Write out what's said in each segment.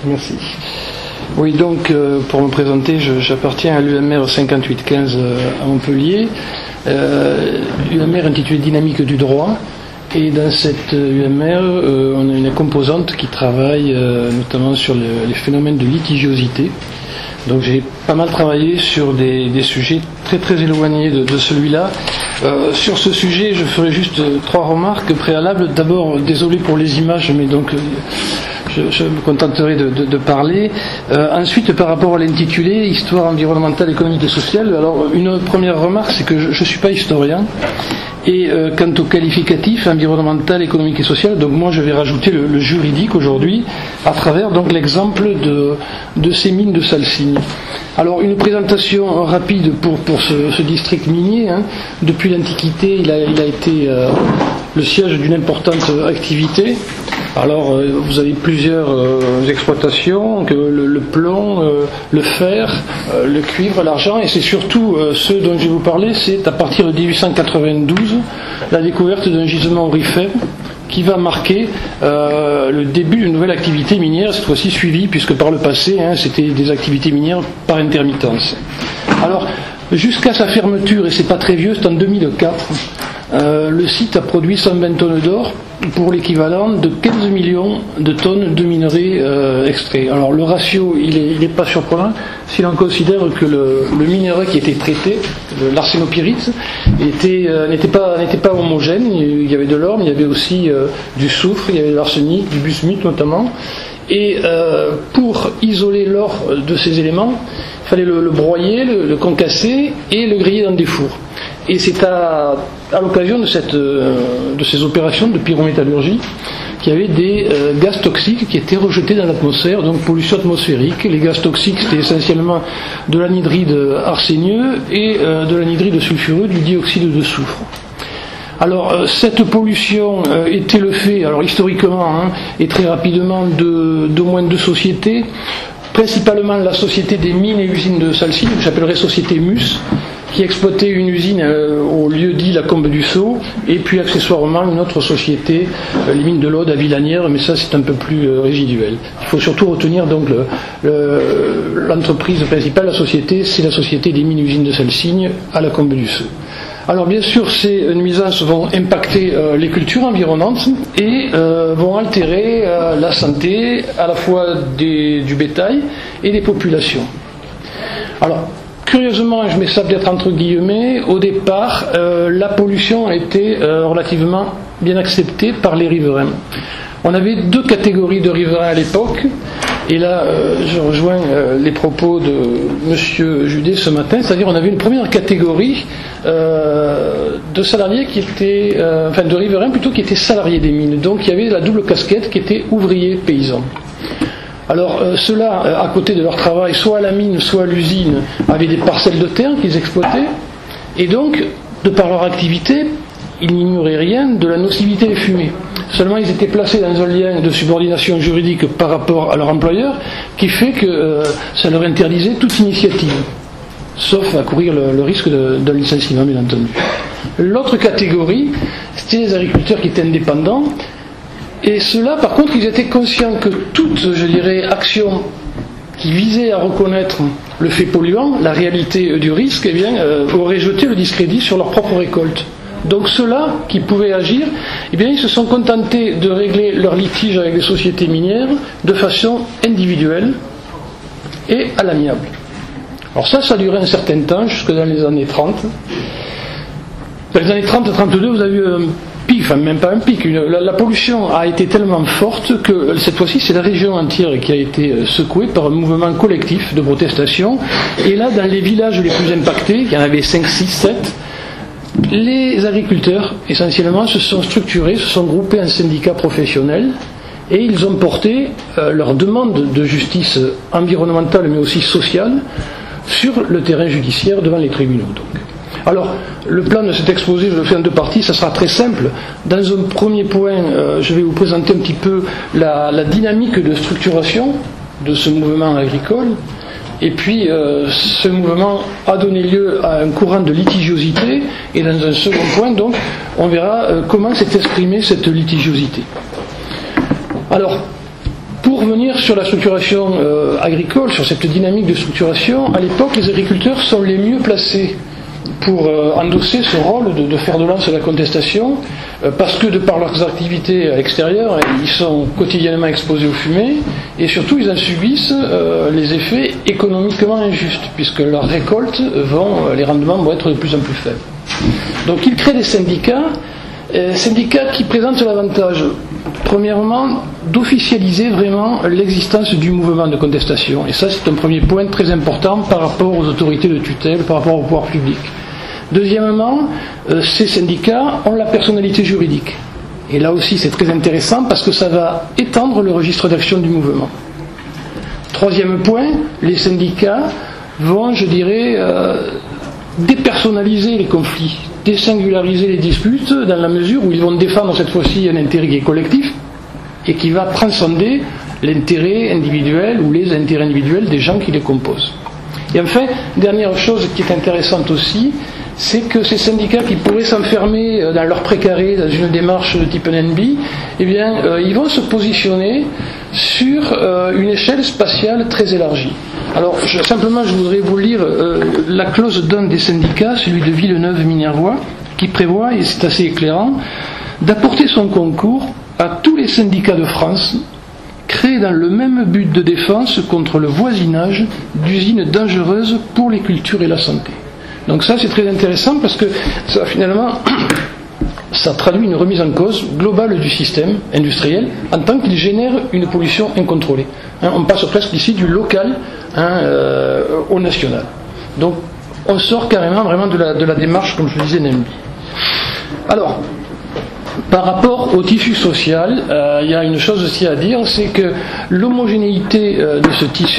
Merci. Oui, donc pour me présenter, j'appartiens à l'UMR 5815 à Montpellier, UMR intitulée Dynamique du droit. Et dans cette UMR, on a une composante qui travaille notamment sur les phénomènes de litigiosité. Donc j'ai pas mal travaillé sur des sujets très très éloignés de celui-là. Sur ce sujet, je ferai juste 3 remarques préalables. D'abord, désolé pour les images, mais donc je me contenterai de parler. Ensuite, par rapport à l'intitulé, Histoire environnementale, économique et sociale, alors une première remarque, c'est que je ne suis pas historien. Et quant au qualificatif environnemental, économique et social, donc moi je vais rajouter le juridique aujourd'hui à travers donc l'exemple de ces mines de Salsigne. Alors une présentation rapide pour ce district minier. Depuis l'Antiquité, il a été le siège d'une importante activité. Alors vous avez plusieurs exploitations, le plomb, le fer, le cuivre, l'argent, et c'est surtout ce dont je vais vous parler, c'est à partir de 1892 la découverte d'un gisement aurifère qui va marquer le début d'une nouvelle activité minière, cette fois-ci suivie, puisque par le passé c'était des activités minières par intermittence. Alors jusqu'à sa fermeture, et c'est pas très vieux, c'est en 2004, le site a produit 120 tonnes d'or pour l'équivalent de 15 millions de tonnes de minerais extraits. Alors le ratio, il est pas surprenant si l'on considère que le minerai qui était traité, l'arsénopyrite, n'était pas homogène. Il y avait de l'or, mais il y avait aussi du soufre, il y avait de l'arsenic, du bismuth notamment. Et pour isoler l'or de ces éléments, il fallait le broyer, le concasser et le griller dans des fours. Et c'est à l'occasion de ces opérations de pyrométallurgie qu'il y avait des gaz toxiques qui étaient rejetés dans l'atmosphère, donc pollution atmosphérique. Les gaz toxiques, c'était essentiellement de l'anhydride arsénieux et de l'anhydride sulfureux, du dioxyde de soufre. Alors cette pollution était le fait, alors historiquement et très rapidement, d'au moins 2 sociétés, principalement la société des mines et usines de Salsigne, que j'appellerais société MUS, qui exploitait une usine au lieu dit la Combe du Sceau, et puis accessoirement une autre société, les mines de l'Aude à Villanière, mais ça c'est un peu plus résiduel. Il faut surtout retenir donc l'entreprise principale, la société, c'est la société des mines et usines de Salsigne à la Combe du Sceau. Alors bien sûr, ces nuisances vont impacter les cultures environnantes et vont altérer la santé à la fois du bétail et des populations. Alors, curieusement, je mets ça peut-être entre guillemets, au départ, la pollution a été relativement bien acceptée par les riverains. On avait 2 catégories de riverains à l'époque, et là je rejoins les propos de M. Judet ce matin, c'est-à-dire on avait une première catégorie de salariés qui étaient, de riverains plutôt, qui étaient salariés des mines. Donc il y avait la double casquette qui était ouvriers paysans. Alors ceux-là, à côté de leur travail, soit à la mine, soit à l'usine, avaient des parcelles de terre qu'ils exploitaient, et donc, de par leur activité, ils n'ignoraient rien de la nocivité des fumées. Seulement, ils étaient placés dans un lien de subordination juridique par rapport à leur employeur, qui fait que ça leur interdisait toute initiative, sauf à courir le risque d'un licenciement, bien entendu. L'autre catégorie, c'était les agriculteurs qui étaient indépendants, et ceux-là, par contre, ils étaient conscients que toute, action qui visait à reconnaître le fait polluant, la réalité du risque, aurait jeté le discrédit sur leur propre récolte. Donc ceux-là qui pouvaient agir, ils se sont contentés de régler leurs litiges avec les sociétés minières de façon individuelle et à l'amiable. Alors ça a duré un certain temps, jusque dans les années 30. Dans les années 30-32, vous avez eu un pic, enfin même pas un pic, la pollution a été tellement forte que cette fois-ci c'est la région entière qui a été secouée par un mouvement collectif de protestation. Et là, dans les villages les plus impactés, il y en avait 5, 6, 7, les agriculteurs, essentiellement, se sont structurés, se sont groupés en syndicats professionnels et ils ont porté leur demande de justice environnementale mais aussi sociale sur le terrain judiciaire devant les tribunaux. Donc. Alors, le plan de cet exposé, je le fais en 2 parties, ça sera très simple. Dans un premier point, je vais vous présenter un petit peu la dynamique de structuration de ce mouvement agricole. Et puis, ce mouvement a donné lieu à un courant de litigiosité. Et dans un second point, donc, on verra comment s'est exprimée cette litigiosité. Alors, Pour revenir sur la structuration agricole, sur cette dynamique de structuration, à l'époque, les agriculteurs sont les mieux placés pour endosser ce rôle de fer de lance de la contestation, parce que de par leurs activités à l'extérieur, ils sont quotidiennement exposés aux fumées, et surtout ils en subissent les effets économiquement injustes, puisque leurs récoltes les rendements vont être de plus en plus faibles. Donc ils créent des syndicats qui présentent l'avantage, premièrement, d'officialiser vraiment l'existence du mouvement de contestation. Et ça, c'est un premier point très important par rapport aux autorités de tutelle, par rapport au pouvoir public. Deuxièmement, ces syndicats ont la personnalité juridique. Et là aussi, c'est très intéressant parce que ça va étendre le registre d'action du mouvement. Troisième point, les syndicats vont, je dirais, dépersonnaliser les conflits, désingulariser les disputes dans la mesure où ils vont défendre cette fois-ci un intérêt qui est collectif et qui va transcender l'intérêt individuel ou les intérêts individuels des gens qui les composent. Et enfin, dernière chose qui est intéressante aussi, c'est que ces syndicats qui pourraient s'enfermer dans leur précaré, dans une démarche de type NNB, eh bien, ils vont se positionner sur une échelle spatiale très élargie. Alors, simplement, je voudrais vous lire la clause d'un des syndicats, celui de Villeneuve-Minervois, qui prévoit, et c'est assez éclairant, d'apporter son concours à tous les syndicats de France créés dans le même but de défense contre le voisinage d'usines dangereuses pour les cultures et la santé. Donc ça, c'est très intéressant parce que ça, finalement, ça traduit une remise en cause globale du système industriel en tant qu'il génère une pollution incontrôlée. On passe presque ici du local au national. Donc on sort carrément vraiment de la démarche, comme je le disais, NMB. Alors, par rapport au tissu social, il y a une chose aussi à dire, c'est que l'homogénéité de ce tissu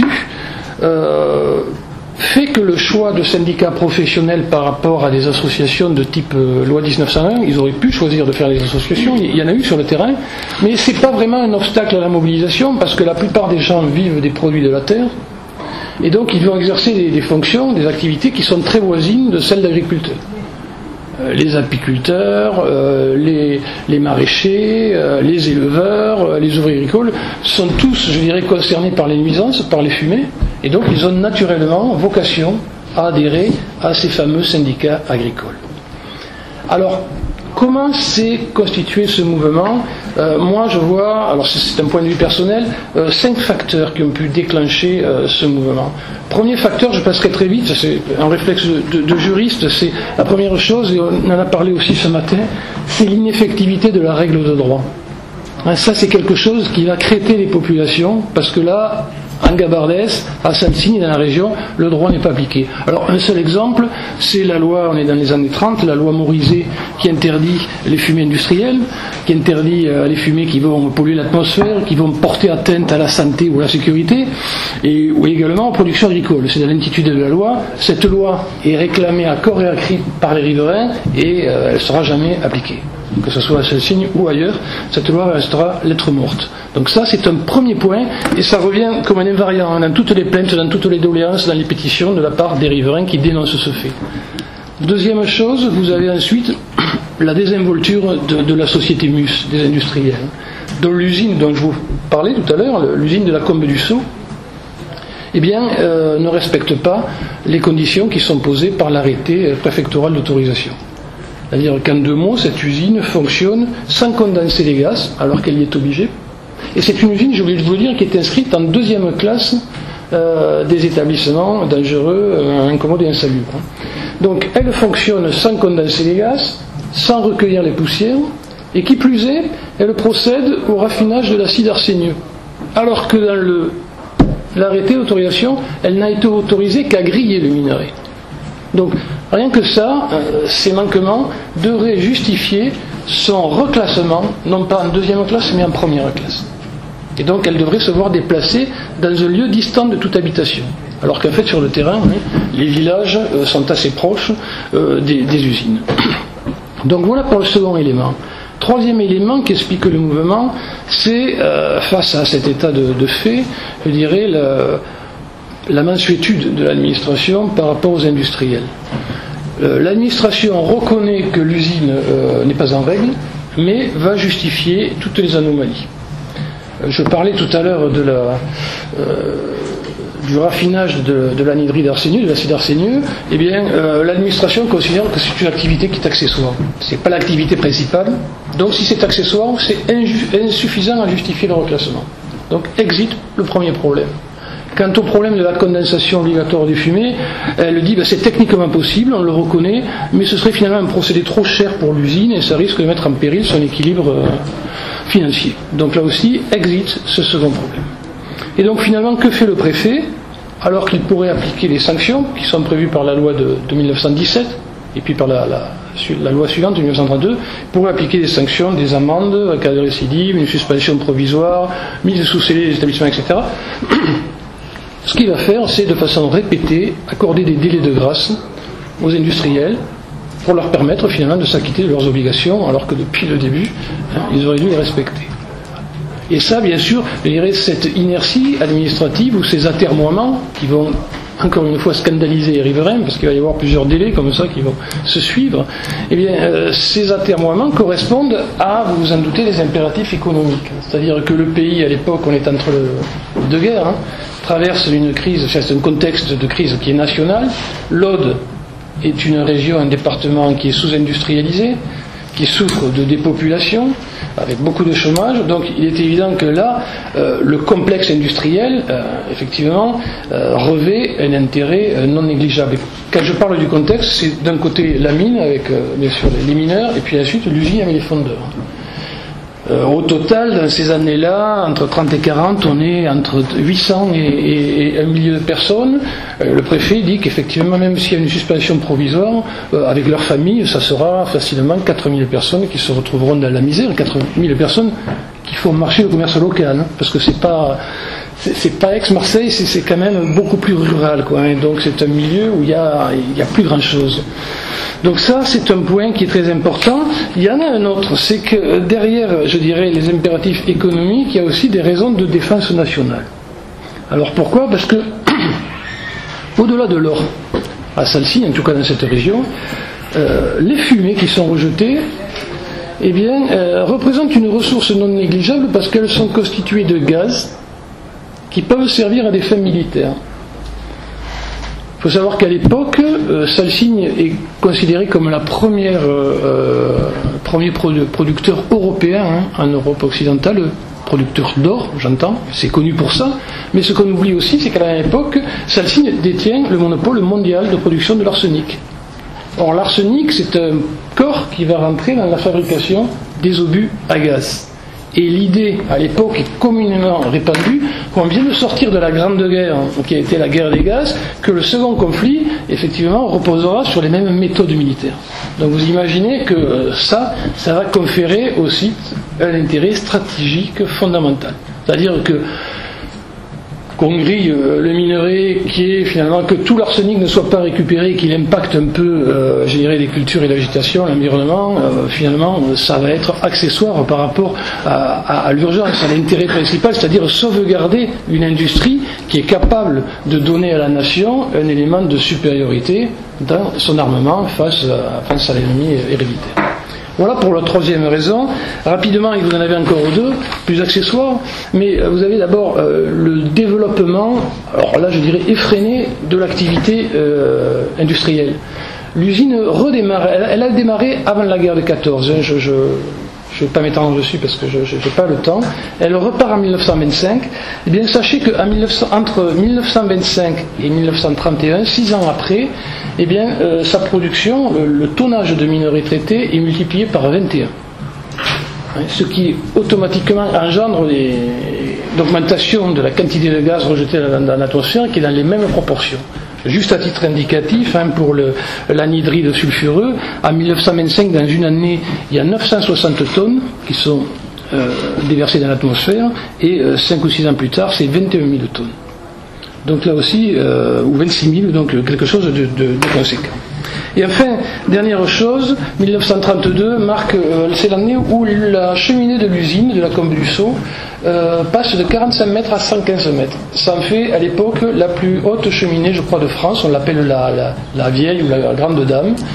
fait que le choix de syndicats professionnels par rapport à des associations de type loi 1901, ils auraient pu choisir de faire des associations, il y en a eu sur le terrain, mais ce n'est pas vraiment un obstacle à la mobilisation parce que la plupart des gens vivent des produits de la terre et donc ils vont exercer des fonctions, des activités qui sont très voisines de celles d'agriculteurs. Les apiculteurs, les maraîchers, les éleveurs, les ouvriers agricoles sont tous, je dirais, concernés par les nuisances, par les fumées, et donc ils ont naturellement vocation à adhérer à ces fameux syndicats agricoles. Alors, comment s'est constitué ce mouvement ? Moi, je vois, alors c'est un point de vue personnel, 5 facteurs qui ont pu déclencher ce mouvement. Premier facteur, je passerai très vite, c'est un réflexe de juriste, c'est la première chose, et on en a parlé aussi ce matin, c'est l'ineffectivité de la règle de droit. Ça, c'est quelque chose qui va crêter les populations, parce que là, en Gabardès, à Sainte-Signe, dans la région, le droit n'est pas appliqué. Alors, un seul exemple, c'est la loi, on est dans les années 30, la loi Morizet, qui interdit les fumées industrielles, qui interdit les fumées qui vont polluer l'atmosphère, qui vont porter atteinte à la santé ou à la sécurité, ou également aux productions agricoles. C'est dans l'intitulé de la loi. Cette loi est réclamée à corps et à cri par les riverains, et elle ne sera jamais appliquée. Que ce soit à Sainte-Signe ou ailleurs, cette loi restera lettre morte. Donc ça, c'est un premier point, et ça revient comme un invariant dans toutes les plaintes, dans toutes les doléances, dans les pétitions de la part des riverains qui dénoncent ce fait. Deuxième chose, vous avez ensuite la désinvolture de la société MUS, des industriels, dont l'usine dont je vous parlais tout à l'heure, l'usine de la Combe du Sceau, eh bien, ne respecte pas les conditions qui sont posées par l'arrêté préfectoral d'autorisation. C'est-à-dire qu'en 2 mots, cette usine fonctionne sans condenser les gaz, alors qu'elle y est obligée. Et c'est une usine, j'ai oublié de vous le dire, qui est inscrite en 2e classe des établissements dangereux, incommodes et insalubres. Donc elle fonctionne sans condenser les gaz, sans recueillir les poussières, et qui plus est, elle procède au raffinage de l'acide arsénieux. Alors que dans l'arrêté d'autorisation, elle n'a été autorisée qu'à griller le minerai. Donc, rien que ça, ces manquements devraient justifier son reclassement, non pas en 2e classe, mais en 1re classe. Et donc, elle devrait se voir déplacée dans un lieu distant de toute habitation. Alors qu'en fait, sur le terrain, les villages sont assez proches des usines. Donc, voilà pour le second élément. 3e élément qui explique le mouvement, c'est, face à cet état de fait, je dirais, la mansuétude de l'administration par rapport aux industriels. L'administration reconnaît que l'usine n'est pas en règle, mais va justifier toutes les anomalies. Je parlais tout à l'heure du raffinage de l'anhydride arsenieux, de l'acide arsenieux. Eh bien, l'administration considère que c'est une activité qui est accessoire. C'est pas l'activité principale. Donc, si c'est accessoire, c'est insuffisant à justifier le reclassement. Donc, exit le premier problème. Quant au problème de la condensation obligatoire des fumées, elle dit c'est techniquement possible, on le reconnaît, mais ce serait finalement un procédé trop cher pour l'usine et ça risque de mettre en péril son équilibre financier. Donc là aussi, exit ce second problème. Et donc finalement, que fait le préfet alors qu'il pourrait appliquer les sanctions qui sont prévues par la loi de 1917 et puis par la loi suivante de 1932, il pourrait appliquer des sanctions, des amendes en cas de récidive, une suspension provisoire, mise sous scellé des établissements, etc. Ce qu'il va faire, c'est de façon répétée accorder des délais de grâce aux industriels pour leur permettre finalement de s'acquitter de leurs obligations, alors que depuis le début, ils auraient dû les respecter. Et ça, bien sûr, je dirais, cette inertie administrative ou ces atermoiements qui vont encore une fois scandaliser les riverains, parce qu'il va y avoir plusieurs délais comme ça qui vont se suivre, eh bien, ces atermoiements correspondent à, vous vous en doutez, les impératifs économiques. C'est-à-dire que le pays, à l'époque, on est entre deux guerres, traverse une crise, c'est un contexte de crise qui est national. L'Aude est une région, un département qui est sous-industrialisé, qui souffre de dépopulation, avec beaucoup de chômage. Donc il est évident que là, le complexe industriel, effectivement, revêt un intérêt non négligeable. Quand je parle du contexte, c'est d'un côté la mine, avec bien sûr les mineurs, et puis ensuite l'usine avec les fondeurs. Au total, dans ces années-là, entre 30 et 40, on est entre 800 et 1 million de personnes. Le préfet dit qu'effectivement, même s'il y a une suspension provisoire, avec leur famille, ça sera facilement 4000 personnes qui se retrouveront dans la misère, 4000 personnes qui font marcher le commerce local, parce que c'est pas Aix-Marseille, c'est quand même beaucoup plus rural, quoi. Donc c'est un milieu où il y a plus grand-chose. Donc ça, c'est un point qui est très important. Il y en a un autre, c'est que derrière, je dirais, les impératifs économiques, il y a aussi des raisons de défense nationale. Alors pourquoi ? Parce que, au-delà de l'or, à Salsigne, en tout cas dans cette région, les fumées qui sont rejetées, eh bien, représentent une ressource non négligeable parce qu'elles sont constituées de gaz qui peuvent servir à des fins militaires. Il faut savoir qu'à l'époque, Salsigne est considéré comme la premier producteur européen en Europe occidentale, producteur d'or, j'entends, c'est connu pour ça, mais ce qu'on oublie aussi, c'est qu'à l'époque, Salsigne détient le monopole mondial de production de l'arsenic. Or, l'arsenic, c'est un corps qui va rentrer dans la fabrication des obus à gaz. Et l'idée, à l'époque, est communément répandue, qu'on vient de sortir de la Grande Guerre, qui a été la guerre des gaz, que le second conflit, effectivement, reposera sur les mêmes méthodes militaires. Donc vous imaginez que ça va conférer aussi un intérêt stratégique fondamental. C'est-à-dire qu'on grille le minerai, qui est finalement que tout l'arsenic ne soit pas récupéré, qu'il impacte un peu, je dirais, les cultures et la végétation, l'environnement, finalement, ça va être accessoire par rapport à l'urgence, à l'intérêt principal, c'est-à-dire sauvegarder une industrie qui est capable de donner à la nation un élément de supériorité dans son armement face à l'ennemi héréditaire. Voilà pour la troisième raison. Rapidement, et vous en avez encore deux, plus accessoires, mais vous avez d'abord le développement, alors là je dirais effréné, de l'activité industrielle. L'usine redémarre, elle a démarré avant la guerre de 14, je ne vais pas m'étendre dessus parce que je n'ai pas le temps. Elle repart en 1925. Eh bien, sachez qu'entre 1925 et 1931, 6 ans après, eh bien, sa production, le tonnage de minerai traité est multiplié par 21. Ce qui automatiquement engendre l'augmentation de la quantité de gaz rejeté dans l'atmosphère qui est dans les mêmes proportions. Juste à titre indicatif, pour l'anhydride sulfureux, en 1925, dans une année, il y a 960 tonnes qui sont déversées dans l'atmosphère, et 5 ou 6 ans plus tard, c'est 21 000 tonnes. Donc là aussi, ou 26 000, donc quelque chose de conséquent. Et enfin, dernière chose, 1932 c'est l'année où la cheminée de l'usine, de la Combe du Sceau, passe de 45 mètres à 115 mètres. Ça en fait à l'époque la plus haute cheminée, je crois, de France. On l'appelle la vieille ou la grande dame.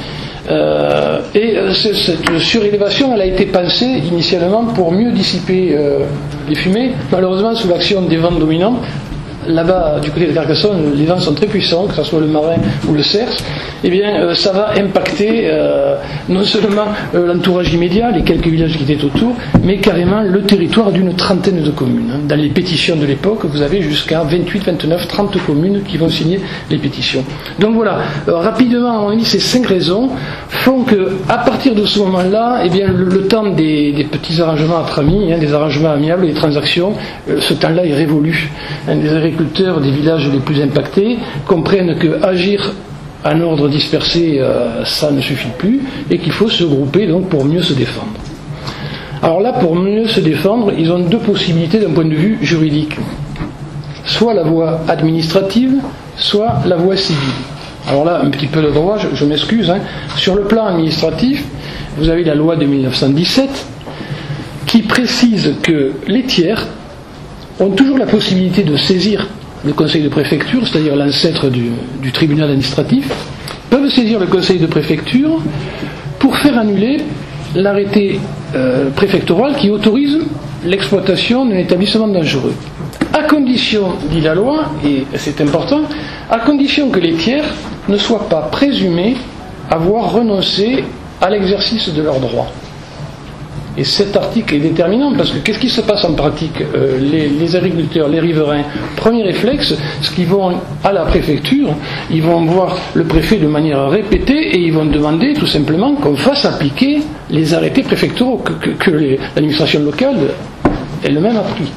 Cette surélévation, elle a été pensée initialement pour mieux dissiper les fumées. Malheureusement, sous l'action des vents dominants, là-bas, du côté de Carcassonne, les vents sont très puissants, que ce soit le marin ou le cerf. Eh bien, ça va impacter non seulement l'entourage immédiat, les quelques villages qui étaient autour, mais carrément le territoire d'une trentaine de communes. Dans les pétitions de l'époque, vous avez jusqu'à 28, 29, 30 communes qui vont signer les pétitions. Donc voilà, rapidement, à mon avis, ces 5 raisons font que, à partir de ce moment-là, eh bien, le temps des petits arrangements entre amis, des arrangements amiables, des transactions, ce temps-là est révolu. Les agriculteurs des villages les plus impactés comprennent que agir en ordre dispersé, ça ne suffit plus, et qu'il faut se grouper donc pour mieux se défendre. Alors là, pour mieux se défendre, ils ont 2 possibilités d'un point de vue juridique. Soit la voie administrative, soit la voie civile. Alors là, un petit peu de droit, je m'excuse. Sur le plan administratif, vous avez la loi de 1917 qui précise que les tiers ont toujours la possibilité de saisir le conseil de préfecture, c'est-à-dire l'ancêtre du tribunal administratif, peuvent saisir le conseil de préfecture pour faire annuler l'arrêté préfectoral qui autorise l'exploitation d'un établissement dangereux. À condition, dit la loi, et c'est important, à condition que les tiers ne soient pas présumés avoir renoncé à l'exercice de leurs droits. Et cet article est déterminant parce que qu'est-ce qui se passe en pratique? Les agriculteurs, les riverains, premier réflexe, ce qu'ils vont à la préfecture, ils vont voir le préfet de manière répétée et ils vont demander tout simplement qu'on fasse appliquer les arrêtés préfectoraux que l'administration locale elle-même a pris.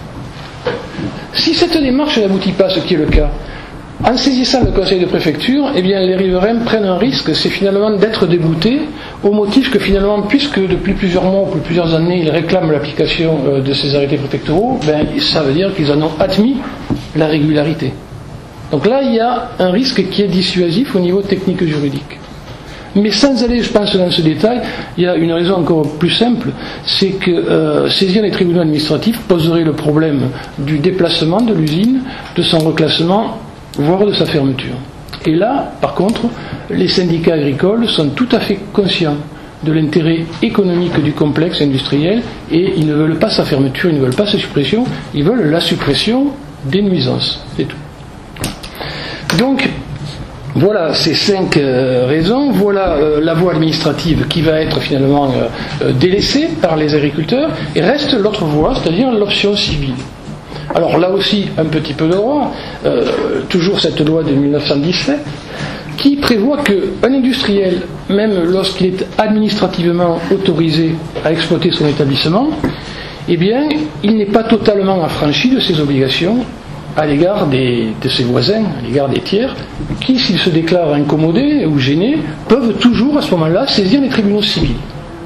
Si cette démarche n'aboutit pas, ce qui est le cas, en saisissant le conseil de préfecture, eh bien, les riverains prennent un risque, c'est finalement d'être déboutés, au motif que finalement, puisque depuis plusieurs mois ou plusieurs années, ils réclament l'application de ces arrêtés préfectoraux, ça veut dire qu'ils en ont admis la régularité. Donc là, il y a un risque qui est dissuasif au niveau technique juridique. Mais sans aller, je pense, dans ce détail, il y a une raison encore plus simple, c'est que saisir les tribunaux administratifs poserait le problème du déplacement de l'usine, de son reclassement, voire de sa fermeture. Et là, par contre, les syndicats agricoles sont tout à fait conscients de l'intérêt économique du complexe industriel et ils ne veulent pas sa fermeture, ils ne veulent pas sa suppression, ils veulent la suppression des nuisances. C'est tout. Donc, voilà ces 5 raisons. Voilà la voie administrative qui va être finalement délaissée par les agriculteurs et reste l'autre voie, c'est-à-dire l'option civile. Alors là aussi, un petit peu de droit, toujours cette loi de 1917, qui prévoit qu'un industriel, même lorsqu'il est administrativement autorisé à exploiter son établissement, eh bien, il n'est pas totalement affranchi de ses obligations à l'égard de ses voisins, à l'égard des tiers, qui, s'ils se déclarent incommodés ou gênés, peuvent toujours, à ce moment-là, saisir les tribunaux civils.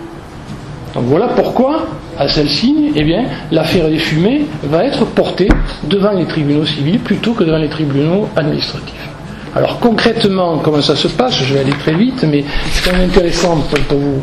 Donc voilà pourquoi, à celle-ci, eh bien, l'affaire des fumées va être portée devant les tribunaux civils plutôt que devant les tribunaux administratifs. Alors concrètement, comment ça se passe? Je vais aller très vite, mais c'est quand même intéressant pour vous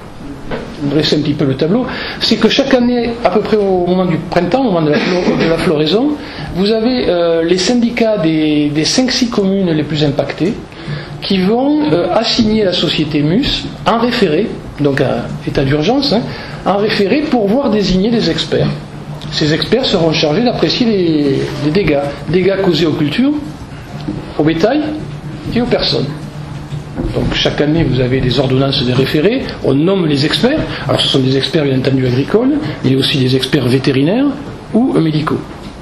dresser un petit peu le tableau. C'est que chaque année, à peu près au moment du printemps, au moment de la floraison, vous avez les syndicats des 5-6 communes les plus impactées qui vont assigner la société MUS en référé, donc à état d'urgence, en référé pour voir désigner des experts. Ces experts seront chargés d'apprécier les dégâts causés aux cultures, au bétail et aux personnes. Donc chaque année vous avez des ordonnances des référés, on nomme les experts, alors ce sont des experts bien entendu agricoles, il y a aussi des experts vétérinaires ou médicaux.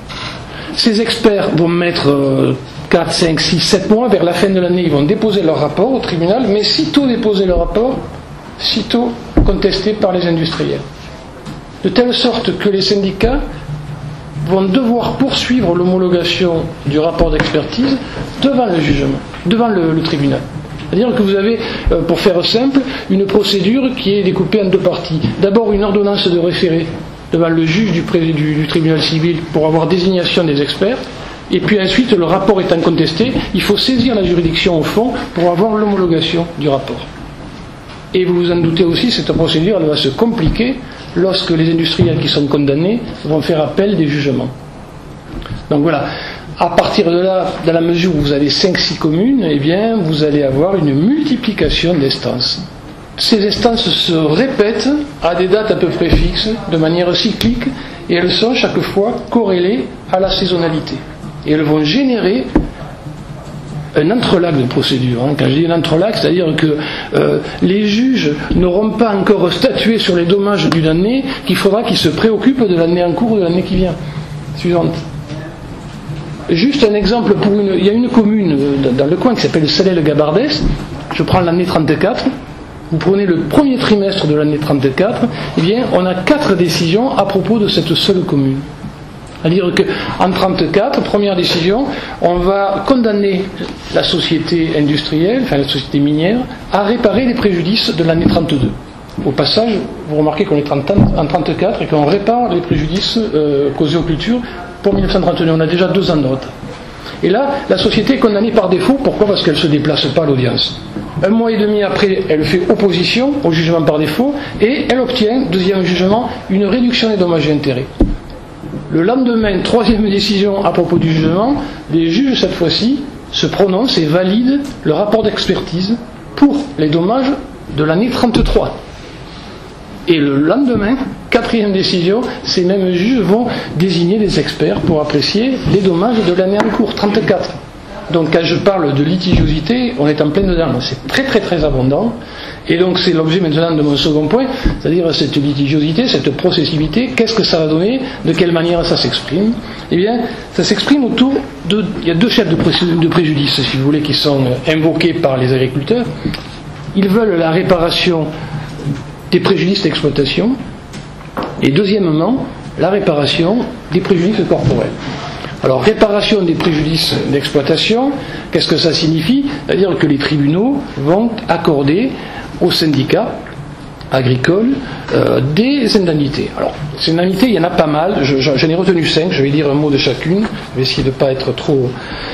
Ces experts vont mettre 4, 5, 6, 7 mois, vers la fin de l'année ils vont déposer leur rapport au tribunal, mais sitôt déposé leur rapport, sitôt contesté par les industriels. De telle sorte que les syndicats vont devoir poursuivre l'homologation du rapport d'expertise devant le jugement, devant le tribunal. C'est-à-dire que vous avez, pour faire simple, une procédure qui est découpée en 2 parties. D'abord une ordonnance de référé devant le juge du tribunal civil pour avoir désignation des experts, et puis ensuite, le rapport étant contesté, il faut saisir la juridiction au fond pour avoir l'homologation du rapport. Et vous vous en doutez aussi, cette procédure elle va se compliquer lorsque les industriels qui sont condamnés vont faire appel des jugements. Donc voilà, à partir de là, dans la mesure où vous avez 5-6 communes, eh bien, vous allez avoir une multiplication d'instances. ces instances se répètent à des dates à peu près fixes, de manière cyclique, et elles sont chaque fois corrélées à la saisonnalité. Et elles vont générer un entrelac de procédures. Quand je dis un entrelac, c'est-à-dire que les juges n'auront pas encore statué sur les dommages d'une année, qu'il faudra qu'ils se préoccupent de l'année en cours, de l'année qui vient, suivante. Juste un exemple, il y a une commune dans le coin qui s'appelle Salelles-Gabardès, je prends l'année 34, vous prenez le premier trimestre de l'année 34, eh bien on a 4 décisions à propos de cette seule commune. C'est-à-dire qu'en 34, première décision, on va condamner la société industrielle, enfin la société minière, à réparer les préjudices de l'année 32. Au passage, vous remarquez qu'on est en 34 et qu'on répare les préjudices causés aux cultures pour 1931. On a déjà 2 ans de retard. Et là, la société est condamnée par défaut. Pourquoi ? Parce qu'elle ne se déplace pas à l'audience. 1 mois et demi après, elle fait opposition au jugement par défaut et elle obtient, deuxième jugement, une réduction des dommages et intérêts. Le lendemain, 3e décision à propos du jugement, les juges, cette fois-ci, se prononcent et valident le rapport d'expertise pour les dommages de l'année 33. Et le lendemain, 4e décision, ces mêmes juges vont désigner des experts pour apprécier les dommages de l'année en cours, 34. Donc quand je parle de litigiosité, on est en plein dedans. C'est très très très abondant. Et donc c'est l'objet maintenant de mon second point, c'est-à-dire cette litigiosité, cette processivité, qu'est-ce que ça va donner, de quelle manière ça s'exprime. Eh bien, ça s'exprime autour de... Il y a 2 chefs de préjudice, si vous voulez, qui sont invoqués par les agriculteurs. Ils veulent la réparation des préjudices d'exploitation et deuxièmement, la réparation des préjudices corporels. Alors, réparation des préjudices d'exploitation, qu'est-ce que ça signifie ? C'est-à-dire que les tribunaux vont accorder aux syndicats agricoles des indemnités. Alors, ces indemnités, il y en a pas mal, j'en ai retenu 5, je vais dire un mot de chacune, je vais essayer de ne pas être trop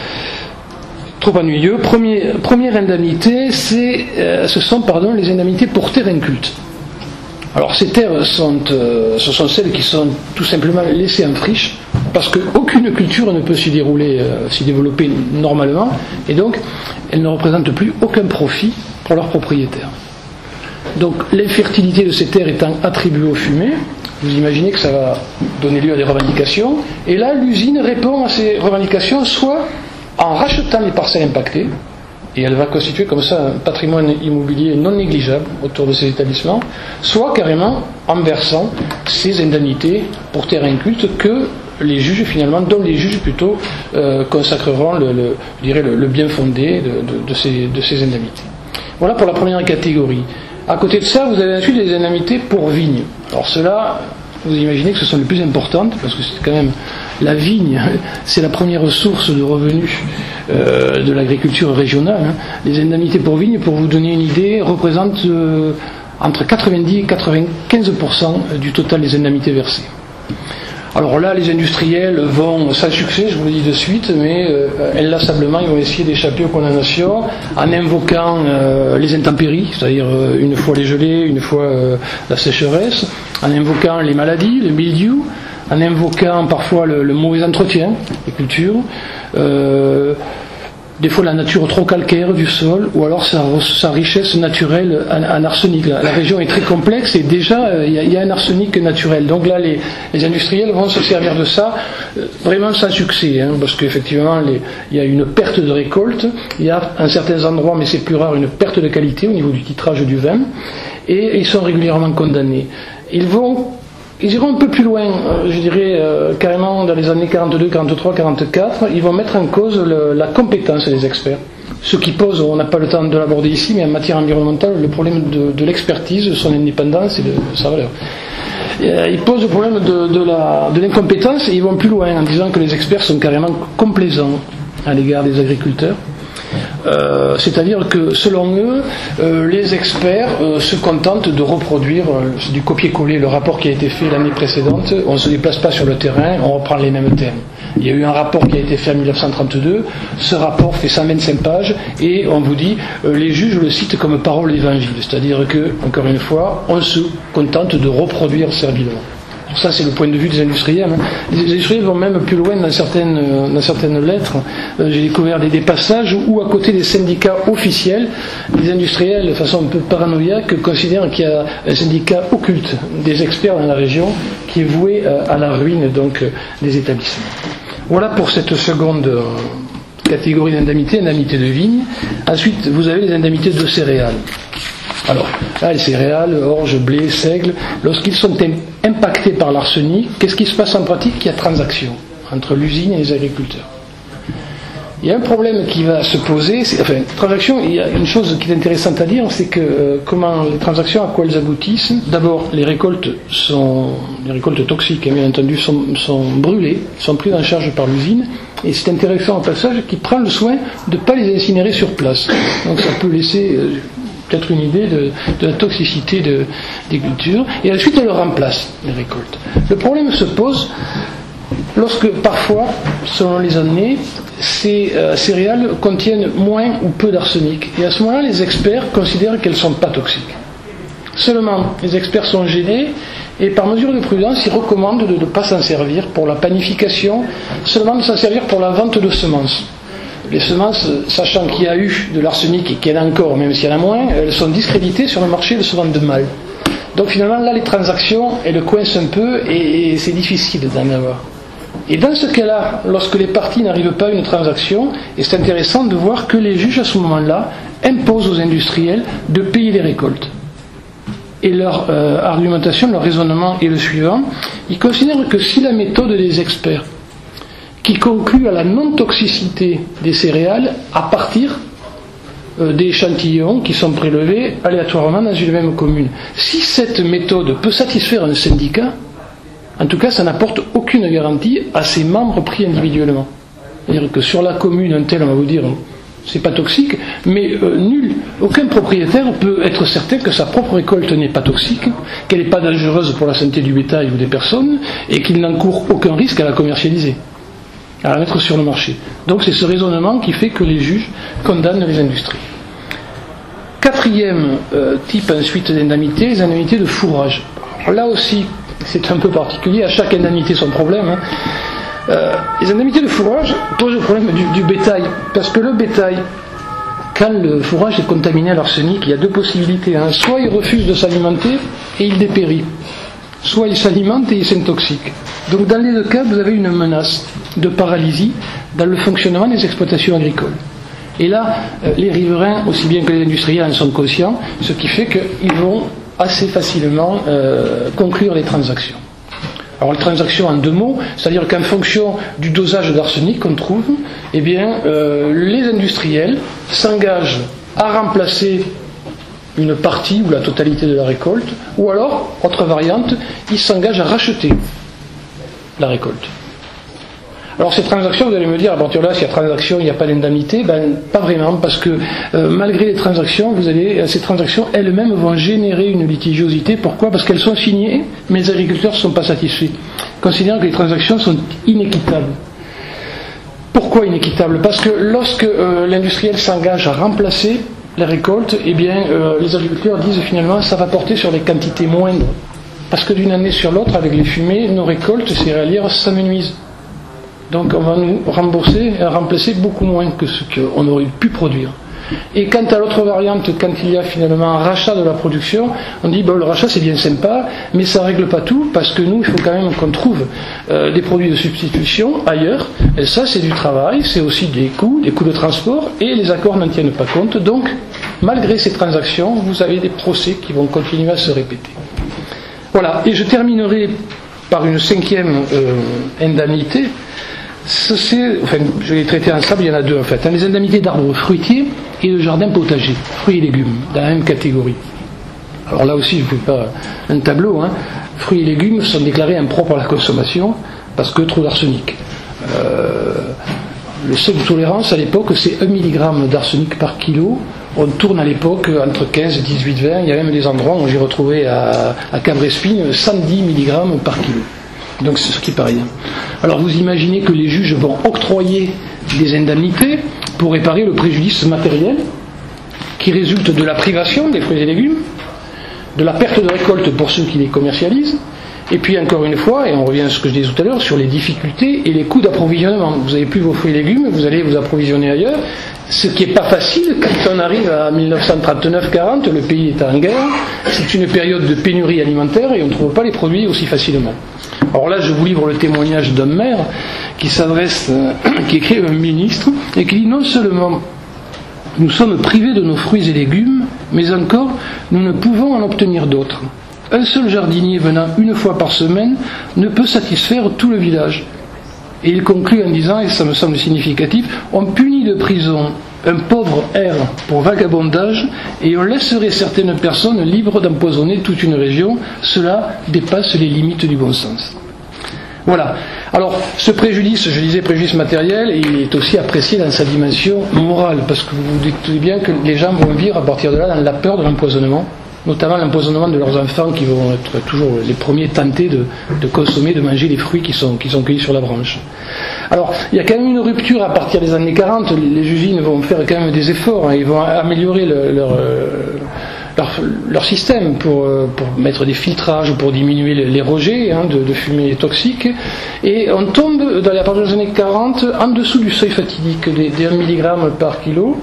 ennuyeux. Première indemnité, ce sont les indemnités pour terrain culte. Alors ces terres ce sont celles qui sont tout simplement laissées en friche, parce qu'aucune culture ne peut s'y développer normalement, et donc elles ne représentent plus aucun profit pour leurs propriétaires. Donc l'infertilité de ces terres étant attribuée aux fumées, vous imaginez que ça va donner lieu à des revendications, et là l'usine répond à ces revendications soit en rachetant les parcelles impactées, et elle va constituer comme ça un patrimoine immobilier non négligeable autour de ces établissements, soit carrément en versant ces indemnités pour terrain culte que les juges finalement, dont les juges plutôt consacreront le bien fondé de ces indemnités. Voilà pour la première catégorie. À côté de ça, vous avez ensuite les indemnités pour vigne. Alors cela, vous imaginez que ce sont les plus importantes, parce que c'est quand même la vigne, c'est la première source de revenus de l'agriculture régionale. Les indemnités pour vigne, pour vous donner une idée, représentent entre 90 et 95% du total des indemnités versées. Alors là, les industriels vont, sans succès, je vous le dis de suite, mais inlassablement, ils vont essayer d'échapper aux condamnations en invoquant les intempéries, c'est-à-dire une fois les gelées, une fois la sécheresse, en invoquant les maladies, le mildiou, en invoquant parfois le mauvais entretien des cultures, des fois la nature trop calcaire du sol, ou alors sa richesse naturelle en arsenic. La région est très complexe et déjà il y a un arsenic naturel. Donc là les industriels vont se servir de ça vraiment sans succès, parce qu'effectivement il y a une perte de récolte, il y a à certains endroits, mais c'est plus rare, une perte de qualité au niveau du titrage du vin, et ils sont régulièrement condamnés. Ils iront un peu plus loin, je dirais carrément dans les années 42, 43, 44, ils vont mettre en cause la compétence des experts. Ce qui pose, on n'a pas le temps de l'aborder ici, mais en matière environnementale, le problème de l'expertise, de son indépendance et de sa valeur. Ils posent le problème de l'incompétence et ils vont plus loin en disant que les experts sont carrément complaisants à l'égard des agriculteurs. C'est-à-dire que selon eux, les experts se contentent de reproduire du copier-coller le rapport qui a été fait l'année précédente. On ne se déplace pas sur le terrain, on reprend les mêmes thèmes. Il y a eu un rapport qui a été fait en 1932, ce rapport fait 125 pages et on vous dit, les juges le citent comme parole d'évangile, c'est-à-dire que, encore une fois, on se contente de reproduire servilement. Ça, c'est le point de vue des industriels. Les industriels vont même plus loin dans certaines lettres. J'ai découvert des passages où, à côté des syndicats officiels, les industriels, de façon un peu paranoïaque, considèrent qu'il y a un syndicat occulte des experts dans la région qui est voué à la ruine donc, des établissements. Voilà pour cette seconde catégorie d'indemnités, indemnités de vigne. Ensuite, vous avez les indemnités de céréales. Alors, là, les céréales, orge, blé, seigle, lorsqu'ils sont impactés par l'arsenic, qu'est-ce qui se passe en pratique? Il y a transaction entre l'usine et les agriculteurs. Il y a un problème qui va se poser, transaction, il y a une chose qui est intéressante à dire, c'est que comment les transactions, à quoi elles aboutissent. D'abord, les récoltes toxiques, bien entendu, sont brûlées, sont prises en charge par l'usine, et c'est intéressant au passage qu'il prend le soin de ne pas les incinérer sur place. Donc ça peut laisser peut-être une idée de la toxicité des cultures, et ensuite elle remplace les récoltes. Le problème se pose lorsque parfois, selon les années, ces céréales contiennent moins ou peu d'arsenic, et à ce moment-là les experts considèrent qu'elles ne sont pas toxiques. Seulement, les experts sont gênés, et par mesure de prudence, ils recommandent de ne pas s'en servir pour la panification, seulement de s'en servir pour la vente de semences. Les semences, sachant qu'il y a eu de l'arsenic et qu'il y en a encore, même s'il y en a moins, elles sont discréditées sur le marché, elles se vendent mal. Donc finalement, là, les transactions, elles coincent un peu et c'est difficile d'en avoir. Et dans ce cas-là, lorsque les parties n'arrivent pas à une transaction, et c'est intéressant de voir que les juges, à ce moment-là, imposent aux industriels de payer les récoltes. Et leur argumentation, leur raisonnement est le suivant. Ils considèrent que si la méthode des experts qui conclut à la non-toxicité des céréales à partir des échantillons qui sont prélevés aléatoirement dans une même commune. Si cette méthode peut satisfaire un syndicat, en tout cas ça n'apporte aucune garantie à ses membres pris individuellement. C'est-à-dire que sur la commune, un tel, on va vous dire, c'est pas toxique, mais aucun propriétaire peut être certain que sa propre récolte n'est pas toxique, qu'elle n'est pas dangereuse pour la santé du bétail ou des personnes, et qu'il n'encourt aucun risque à la commercialiser, à la mettre sur le marché. Donc c'est ce raisonnement qui fait que les juges condamnent les industries. Quatrième type ensuite d'indemnité, les indemnités de fourrage. Alors là aussi, c'est un peu particulier, à chaque indemnité son problème. Les indemnités de fourrage posent le problème du bétail, parce que le bétail, quand le fourrage est contaminé à l'arsenic, il y a deux possibilités. Soit il refuse de s'alimenter et il dépérit, soit il s'alimente et il s'intoxique. Donc dans les deux cas, vous avez une menace de paralysie dans le fonctionnement des exploitations agricoles. Et là, les riverains, aussi bien que les industriels, en sont conscients, ce qui fait qu'ils vont assez facilement conclure les transactions. Alors les transactions en deux mots, c'est-à-dire qu'en fonction du dosage d'arsenic qu'on trouve, eh bien, les industriels s'engagent à remplacer une partie ou la totalité de la récolte, ou alors, autre variante, ils s'engagent à racheter la récolte. Alors ces transactions, vous allez me dire, à partir de là, s'il y a transaction, il n'y a pas d'indemnité. Ben, pas vraiment, parce que malgré les transactions, ces transactions elles-mêmes vont générer une litigiosité. Pourquoi? Parce qu'elles sont signées, mais les agriculteurs ne sont pas satisfaits, considérant que les transactions sont inéquitables. Pourquoi inéquitables? Parce que lorsque l'industriel s'engage à remplacer les récoltes, eh bien, les agriculteurs disent finalement ça va porter sur des quantités moindres. Parce que d'une année sur l'autre, avec les fumées, nos récoltes céréalières s'amenuisent. Donc on va nous remplacer beaucoup moins que ce qu'on aurait pu produire. Et quant à l'autre variante, quand il y a finalement un rachat de la production, on dit bon, le rachat c'est bien sympa, mais ça ne règle pas tout, parce que nous, il faut quand même qu'on trouve des produits de substitution ailleurs, et ça c'est du travail, c'est aussi des coûts de transport, et les accords n'en tiennent pas compte. Donc, malgré ces transactions, vous avez des procès qui vont continuer à se répéter. Voilà, et je terminerai par une cinquième indemnité. Je l'ai traité ensemble, il y en a deux en fait. Les indemnités d'arbres fruitiers et de jardins potagers, fruits et légumes, dans la même catégorie. Alors là aussi, je ne fais pas un tableau. Fruits et légumes sont déclarés impropres à la consommation parce que trop d'arsenic. Le seuil de tolérance à l'époque, c'est 1 mg d'arsenic par kilo. On tourne à l'époque entre 15, 18, 20. Il y a même des endroits où j'ai retrouvé à Cabrespine 110 mg par kilo. Donc c'est ce qui paraît bien. Alors vous imaginez que les juges vont octroyer des indemnités pour réparer le préjudice matériel qui résulte de la privation des fruits et légumes, de la perte de récolte pour ceux qui les commercialisent, Et puis encore une fois, et on revient à ce que je disais tout à l'heure, sur les difficultés et les coûts d'approvisionnement. Vous n'avez plus vos fruits et légumes, vous allez vous approvisionner ailleurs, ce qui n'est pas facile quand on arrive à 1939-40, le pays est en guerre, c'est une période de pénurie alimentaire et on ne trouve pas les produits aussi facilement. Alors là, je vous livre le témoignage d'un maire qui écrit à un ministre et qui dit non seulement nous sommes privés de nos fruits et légumes, mais encore nous ne pouvons en obtenir d'autres. Un seul jardinier venant une fois par semaine ne peut satisfaire tout le village. Et il conclut en disant, et ça me semble significatif, on punit de prison un pauvre R pour vagabondage et on laisserait certaines personnes libres d'empoisonner toute une région. Cela dépasse les limites du bon sens. Voilà. Alors, ce préjudice, je disais préjudice matériel, et il est aussi apprécié dans sa dimension morale, parce que vous vous dites bien que les gens vont vivre à partir de là dans la peur de l'empoisonnement, notamment l'empoisonnement de leurs enfants qui vont être toujours les premiers tentés de consommer, de manger les fruits qui sont cueillis sur la branche. Alors, il y a quand même une rupture à partir des années 40, les usines vont faire quand même des efforts, hein, ils vont améliorer leur système pour mettre des filtrages ou pour diminuer les rejets de fumée toxique, et on tombe à partir des années 40 en dessous du seuil fatidique des 1 mg par kilo.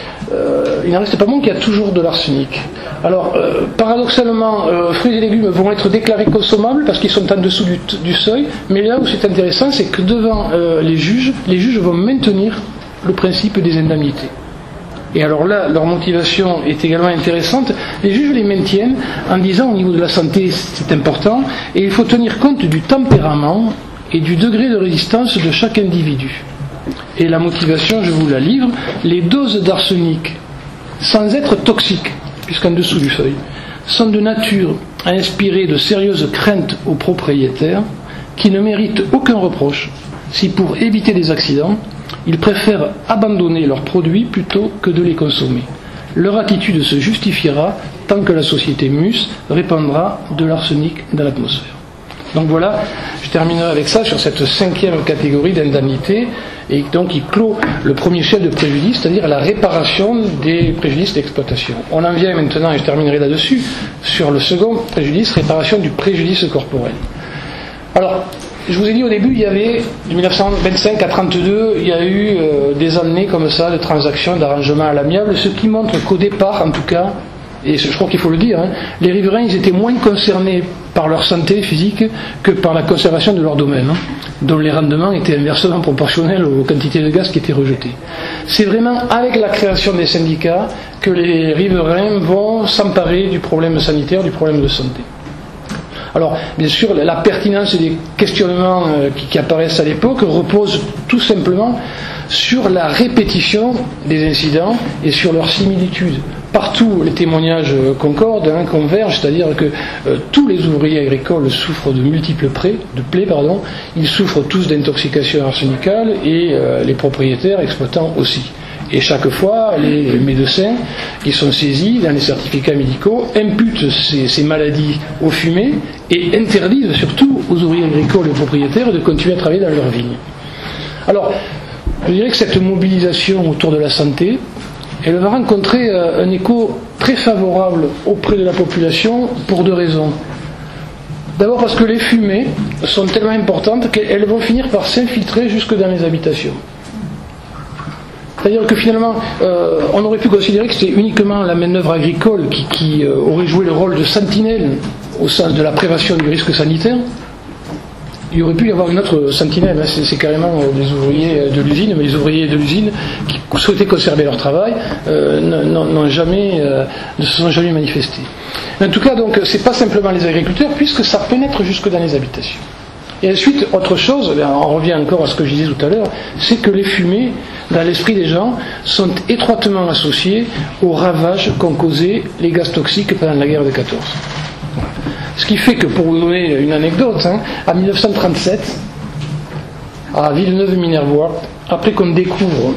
Il n'en reste pas moins qu'il y a toujours de l'arsenic. Alors, paradoxalement, fruits et légumes vont être déclarés consommables parce qu'ils sont en dessous du seuil, mais là où c'est intéressant, c'est que devant les juges vont maintenir le principe des indemnités. Et alors là, leur motivation est également intéressante. Les juges les maintiennent en disant au niveau de la santé, c'est important, et il faut tenir compte du tempérament et du degré de résistance de chaque individu. Et la motivation, je vous la livre, les doses d'arsenic, sans être toxiques, puisqu'en dessous du seuil, sont de nature à inspirer de sérieuses craintes aux propriétaires qui ne méritent aucun reproche si, pour éviter des accidents, ils préfèrent abandonner leurs produits plutôt que de les consommer. Leur attitude se justifiera tant que la société MUS répandra de l'arsenic dans l'atmosphère. Donc voilà, je terminerai avec ça sur cette 5e catégorie d'indemnité, et donc il clôt le premier chef de préjudice, c'est-à-dire la réparation des préjudices d'exploitation. On en vient maintenant, et je terminerai là-dessus, sur le second préjudice, réparation du préjudice corporel. Alors, je vous ai dit au début, il y avait, de 1925 à 1932, il y a eu des années comme ça, de transactions, d'arrangements à l'amiable, ce qui montre qu'au départ, en tout cas, et je crois qu'il faut le dire, les riverains ils étaient moins concernés par leur santé physique que par la conservation de leur domaine, dont les rendements étaient inversement proportionnels aux quantités de gaz qui étaient rejetées. C'est vraiment avec la création des syndicats que les riverains vont s'emparer du problème sanitaire, du problème de santé. Alors, bien sûr, la pertinence des questionnements qui apparaissent à l'époque repose tout simplement sur la répétition des incidents et sur leur similitude. Partout, les témoignages concordent, convergent, c'est-à-dire que tous les ouvriers agricoles souffrent de multiples plaies, ils souffrent tous d'intoxication arsénicale et les propriétaires exploitants aussi. Et chaque fois, les médecins qui sont saisis dans les certificats médicaux imputent ces maladies aux fumées et interdisent surtout aux ouvriers agricoles et aux propriétaires de continuer à travailler dans leurs vignes. Alors, je dirais que cette mobilisation autour de la santé, elle va rencontrer un écho très favorable auprès de la population pour deux raisons. D'abord parce que les fumées sont tellement importantes qu'elles vont finir par s'infiltrer jusque dans les habitations. C'est-à-dire que finalement, on aurait pu considérer que c'était uniquement la main-d'œuvre agricole qui aurait joué le rôle de sentinelle au sens de la prévention du risque sanitaire. Il aurait pu y avoir une autre sentinelle, c'est carrément des ouvriers de l'usine, mais les ouvriers de l'usine qui souhaitaient conserver leur travail ne se sont jamais manifestés. Mais en tout cas, donc, c'est pas simplement les agriculteurs, puisque ça pénètre jusque dans les habitations. Et ensuite, autre chose, on revient encore à ce que je disais tout à l'heure, c'est que les fumées, dans l'esprit des gens, sont étroitement associées aux ravages qu'ont causés les gaz toxiques pendant la guerre de 14. Ce qui fait que, pour vous donner une anecdote, en 1937, à Villeneuve-Minervois, après qu'on découvre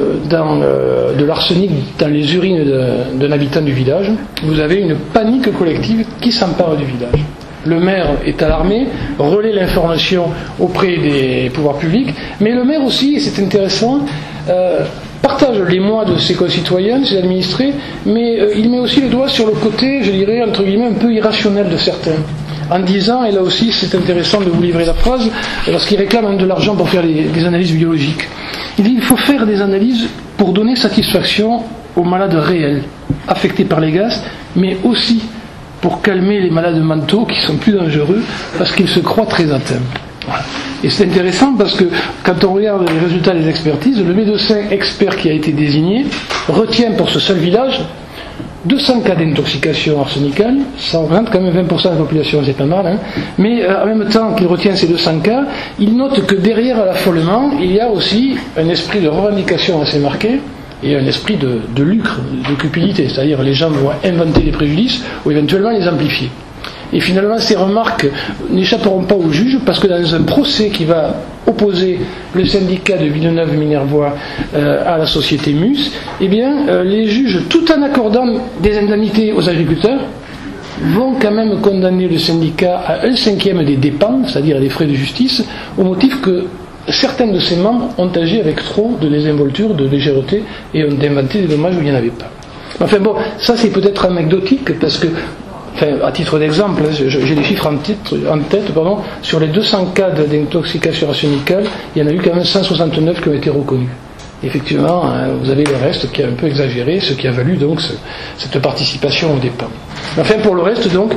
de l'arsenic dans les urines d'un habitant du village, vous avez une panique collective qui s'empare du village. Le maire est alarmé, relaie l'information auprès des pouvoirs publics, mais le maire aussi, et c'est intéressant, partage l'émoi de ses concitoyens, de ses administrés, mais il met aussi le doigt sur le côté, je dirais, entre guillemets, un peu irrationnel de certains, en disant, et là aussi c'est intéressant de vous livrer la phrase, parce qu'il réclame de l'argent pour faire des analyses biologiques. Il dit il faut faire des analyses pour donner satisfaction aux malades réels, affectés par les gaz, mais aussi pour calmer les malades mentaux qui sont plus dangereux parce qu'ils se croient très atteints. Voilà. Et c'est intéressant parce que quand on regarde les résultats des expertises, le médecin expert qui a été désigné retient pour ce seul village 200 cas d'intoxication arsénicale, ça représente quand même 20% de la population, c'est pas mal, hein. Mais en même temps qu'il retient ces 200 cas, il note que derrière l'affolement, il y a aussi un esprit de revendication assez marqué et un esprit de lucre, de cupidité, c'est-à-dire les gens vont inventer des préjudices ou éventuellement les amplifier. Et finalement, ces remarques n'échapperont pas au juge parce que dans un procès qui va opposer le syndicat de Villeneuve-Minervois à la société MUS, eh bien, les juges, tout en accordant des indemnités aux agriculteurs, vont quand même condamner le syndicat à 1/5 des dépenses, c'est-à-dire des frais de justice, au motif que certains de ses membres ont agi avec trop de désinvolture, de légèreté et ont inventé des dommages où il n'y en avait pas. Enfin bon, ça c'est peut-être anecdotique parce que, enfin, à titre d'exemple, j'ai des chiffres en tête, sur les 200 cas d'intoxication arsénicale, il y en a eu quand même 169 qui ont été reconnus. Effectivement, vous avez le reste qui est un peu exagéré, ce qui a valu donc cette participation au départ. Enfin, pour le reste, donc,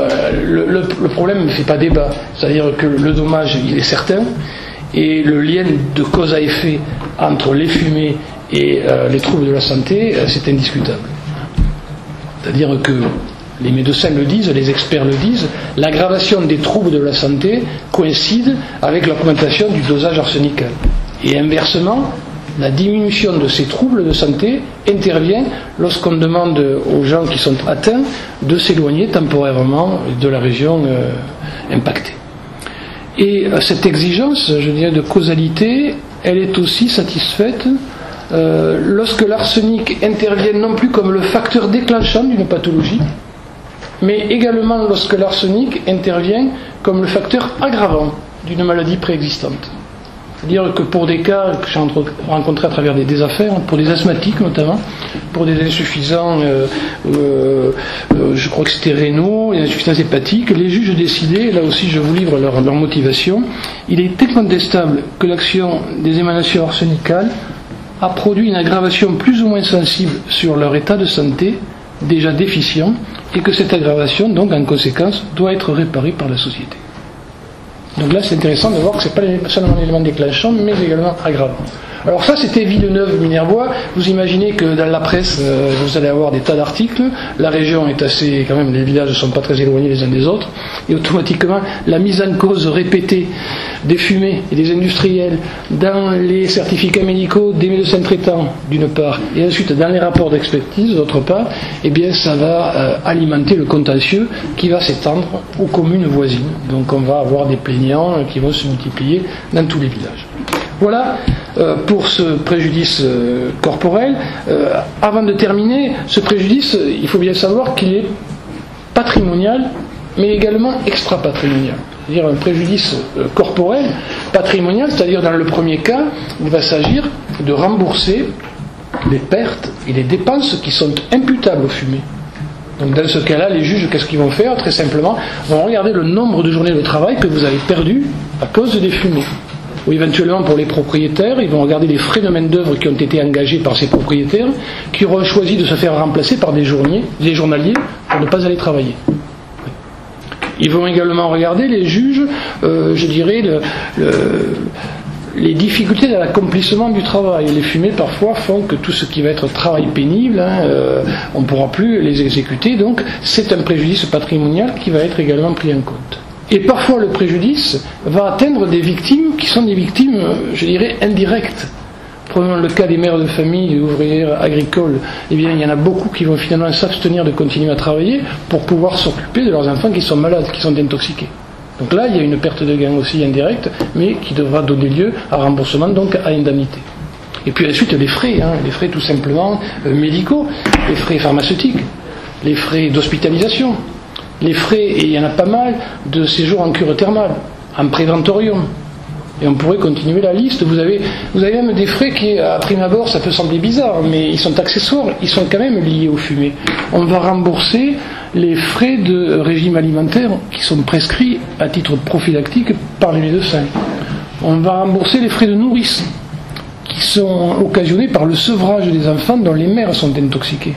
le problème ne fait pas débat. C'est-à-dire que le dommage, il est certain, et le lien de cause à effet entre les fumées et les troubles de la santé, c'est indiscutable. C'est-à-dire que les médecins le disent, les experts le disent, l'aggravation des troubles de la santé coïncide avec l'augmentation du dosage arsenical. Et inversement, la diminution de ces troubles de santé intervient lorsqu'on demande aux gens qui sont atteints de s'éloigner temporairement de la région impactée. Et cette exigence, je dirais, de causalité, elle est aussi satisfaite lorsque l'arsenic intervient non plus comme le facteur déclenchant d'une pathologie, mais également lorsque l'arsenic intervient comme le facteur aggravant d'une maladie préexistante. C'est-à-dire que pour des cas que j'ai rencontrés à travers des affaires, pour des asthmatiques notamment, pour des insuffisants, je crois que c'était rénaux, des insuffisances hépatiques, les juges décidaient, là aussi je vous livre leur motivation, il est incontestable que l'action des émanations arsénicales a produit une aggravation plus ou moins sensible sur leur état de santé, déjà déficient, et que cette aggravation, donc en conséquence, doit être réparée par la société. Donc là, c'est intéressant de voir que ce n'est pas seulement un élément déclenchant, mais également aggravant. Alors ça, c'était Villeneuve-Minervois. Vous imaginez que dans la presse, vous allez avoir des tas d'articles. La région est assez, quand même, les villages ne sont pas très éloignés les uns des autres. Et automatiquement, la mise en cause répétée des fumées et des industriels dans les certificats médicaux des médecins traitants, d'une part, et ensuite dans les rapports d'expertise, d'autre part, eh bien, ça va alimenter le contentieux qui va s'étendre aux communes voisines. Donc on va avoir des plaignants qui vont se multiplier dans tous les villages. Voilà pour ce préjudice corporel. Avant de terminer, ce préjudice, il faut bien savoir qu'il est patrimonial, mais également extra-patrimonial. C'est-à-dire un préjudice corporel, patrimonial, c'est-à-dire dans le premier cas, il va s'agir de rembourser les pertes et les dépenses qui sont imputables aux fumées. Donc dans ce cas-là, les juges, qu'est-ce qu'ils vont faire? Très simplement, vont regarder le nombre de journées de travail que vous avez perdu à cause des fumées. Ou éventuellement pour les propriétaires, ils vont regarder les frais de main-d'œuvre qui ont été engagés par ces propriétaires, qui auront choisi de se faire remplacer par des journaliers pour ne pas aller travailler. Ils vont également regarder, les juges, je dirais, les difficultés dans l'accomplissement du travail. Les fumées parfois font que tout ce qui va être travail pénible, on ne pourra plus les exécuter, donc c'est un préjudice patrimonial qui va être également pris en compte. Et parfois le préjudice va atteindre des victimes qui sont des victimes, je dirais, indirectes. Prenons le cas des mères de famille, des ouvrières agricoles. Eh bien, il y en a beaucoup qui vont finalement s'abstenir de continuer à travailler pour pouvoir s'occuper de leurs enfants qui sont malades, qui sont intoxiqués. Donc là, il y a une perte de gain aussi indirecte, mais qui devra donner lieu à remboursement, donc à indemnité. Et puis ensuite, les frais tout simplement médicaux, les frais pharmaceutiques, les frais d'hospitalisation, les frais, et il y en a pas mal, de séjour en cure thermale, en préventorium. Et on pourrait continuer la liste. Vous avez même des frais qui, à prime abord, ça peut sembler bizarre, mais ils sont accessoires, ils sont quand même liés aux fumées. On va rembourser les frais de régime alimentaire qui sont prescrits à titre prophylactique par les médecins. On va rembourser les frais de nourrice qui sont occasionnés par le sevrage des enfants dont les mères sont intoxiquées.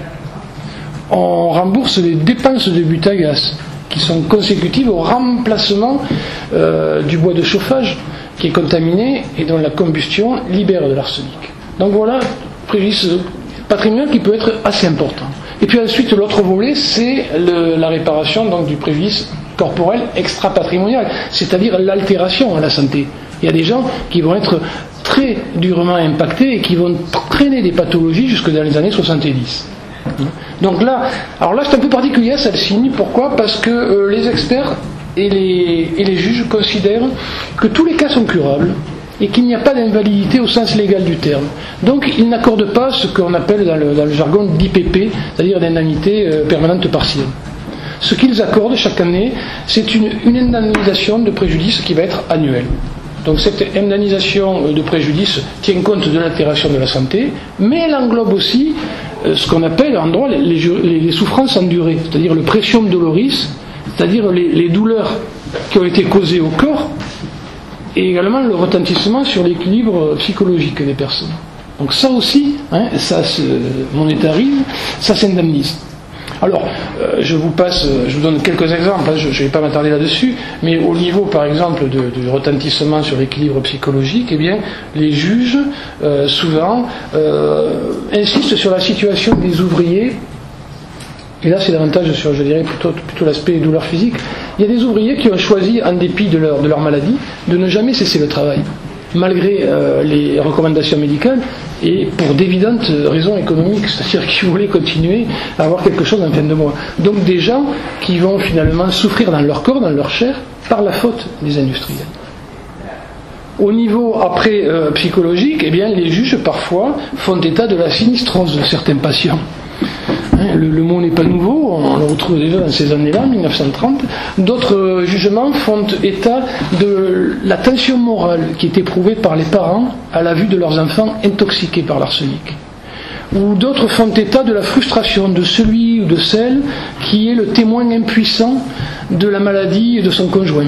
On rembourse les dépenses de butagas qui sont consécutives au remplacement du bois de chauffage qui est contaminé et dont la combustion libère de l'arsenic. Donc voilà, préjudice patrimonial qui peut être assez important. Et puis ensuite, l'autre volet, c'est la réparation donc, du préjudice corporel extra-patrimonial, c'est-à-dire l'altération à la santé. Il y a des gens qui vont être très durement impactés et qui vont traîner des pathologies jusque dans les années 70. Donc là, alors là c'est un peu particulier celle-ci. Pourquoi ? Parce que les experts et les juges considèrent que tous les cas sont curables et qu'il n'y a pas d'invalidité au sens légal du terme. Donc ils n'accordent pas ce qu'on appelle dans le jargon d'IPP, c'est-à-dire d'indemnité permanente partielle. Ce qu'ils accordent chaque année, c'est une indemnisation de préjudice qui va être annuelle. Donc cette indemnisation de préjudice tient compte de l'altération de la santé, mais elle englobe aussi ce qu'on appelle en droit les souffrances endurées, c'est-à-dire le pretium doloris, c'est-à-dire les douleurs qui ont été causées au corps, et également le retentissement sur l'équilibre psychologique des personnes. Donc ça aussi, ça se monétarise, ça s'indemnise. Alors, je vous donne quelques exemples, je ne vais pas m'attarder là-dessus, mais au niveau, par exemple, du retentissement sur l'équilibre psychologique, eh bien, les juges, souvent, insistent sur la situation des ouvriers, et là c'est davantage sur, je dirais, plutôt l'aspect douleur physique. Il y a des ouvriers qui ont choisi, en dépit de leur maladie, de ne jamais cesser le travail, malgré les recommandations médicales, et pour d'évidentes raisons économiques, c'est-à-dire qu'ils voulaient continuer à avoir quelque chose en fin de mois. Donc des gens qui vont finalement souffrir dans leur corps, dans leur chair, par la faute des industriels. Au niveau après psychologique, eh bien, les juges parfois font état de la sinistrose de certains patients. Le mot n'est pas nouveau, on le retrouve déjà dans ces années-là, 1930. D'autres jugements font état de la tension morale qui est éprouvée par les parents à la vue de leurs enfants intoxiqués par l'arsenic. Ou d'autres font état de la frustration de celui ou de celle qui est le témoin impuissant de la maladie et de son conjoint.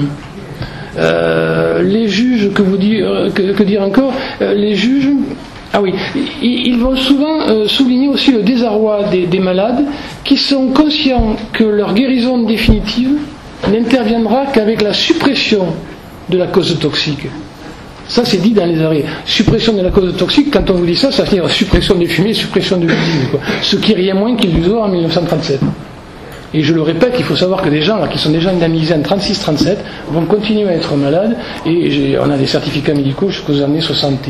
Les juges, que dire encore, les juges... Ah oui, ils vont souvent souligner aussi le désarroi des malades qui sont conscients que leur guérison définitive n'interviendra qu'avec la suppression de la cause toxique. Ça, c'est dit dans les arrêts. Suppression de la cause toxique, quand on vous dit ça, ça veut dire suppression des fumées, suppression de l'usine, quoi. Ce qui est rien moins qu'illusoire en 1937. Et je le répète, il faut savoir que des gens là, qui sont déjà indemnisés en 36-37 vont continuer à être malades, et on a des certificats médicaux jusqu'aux années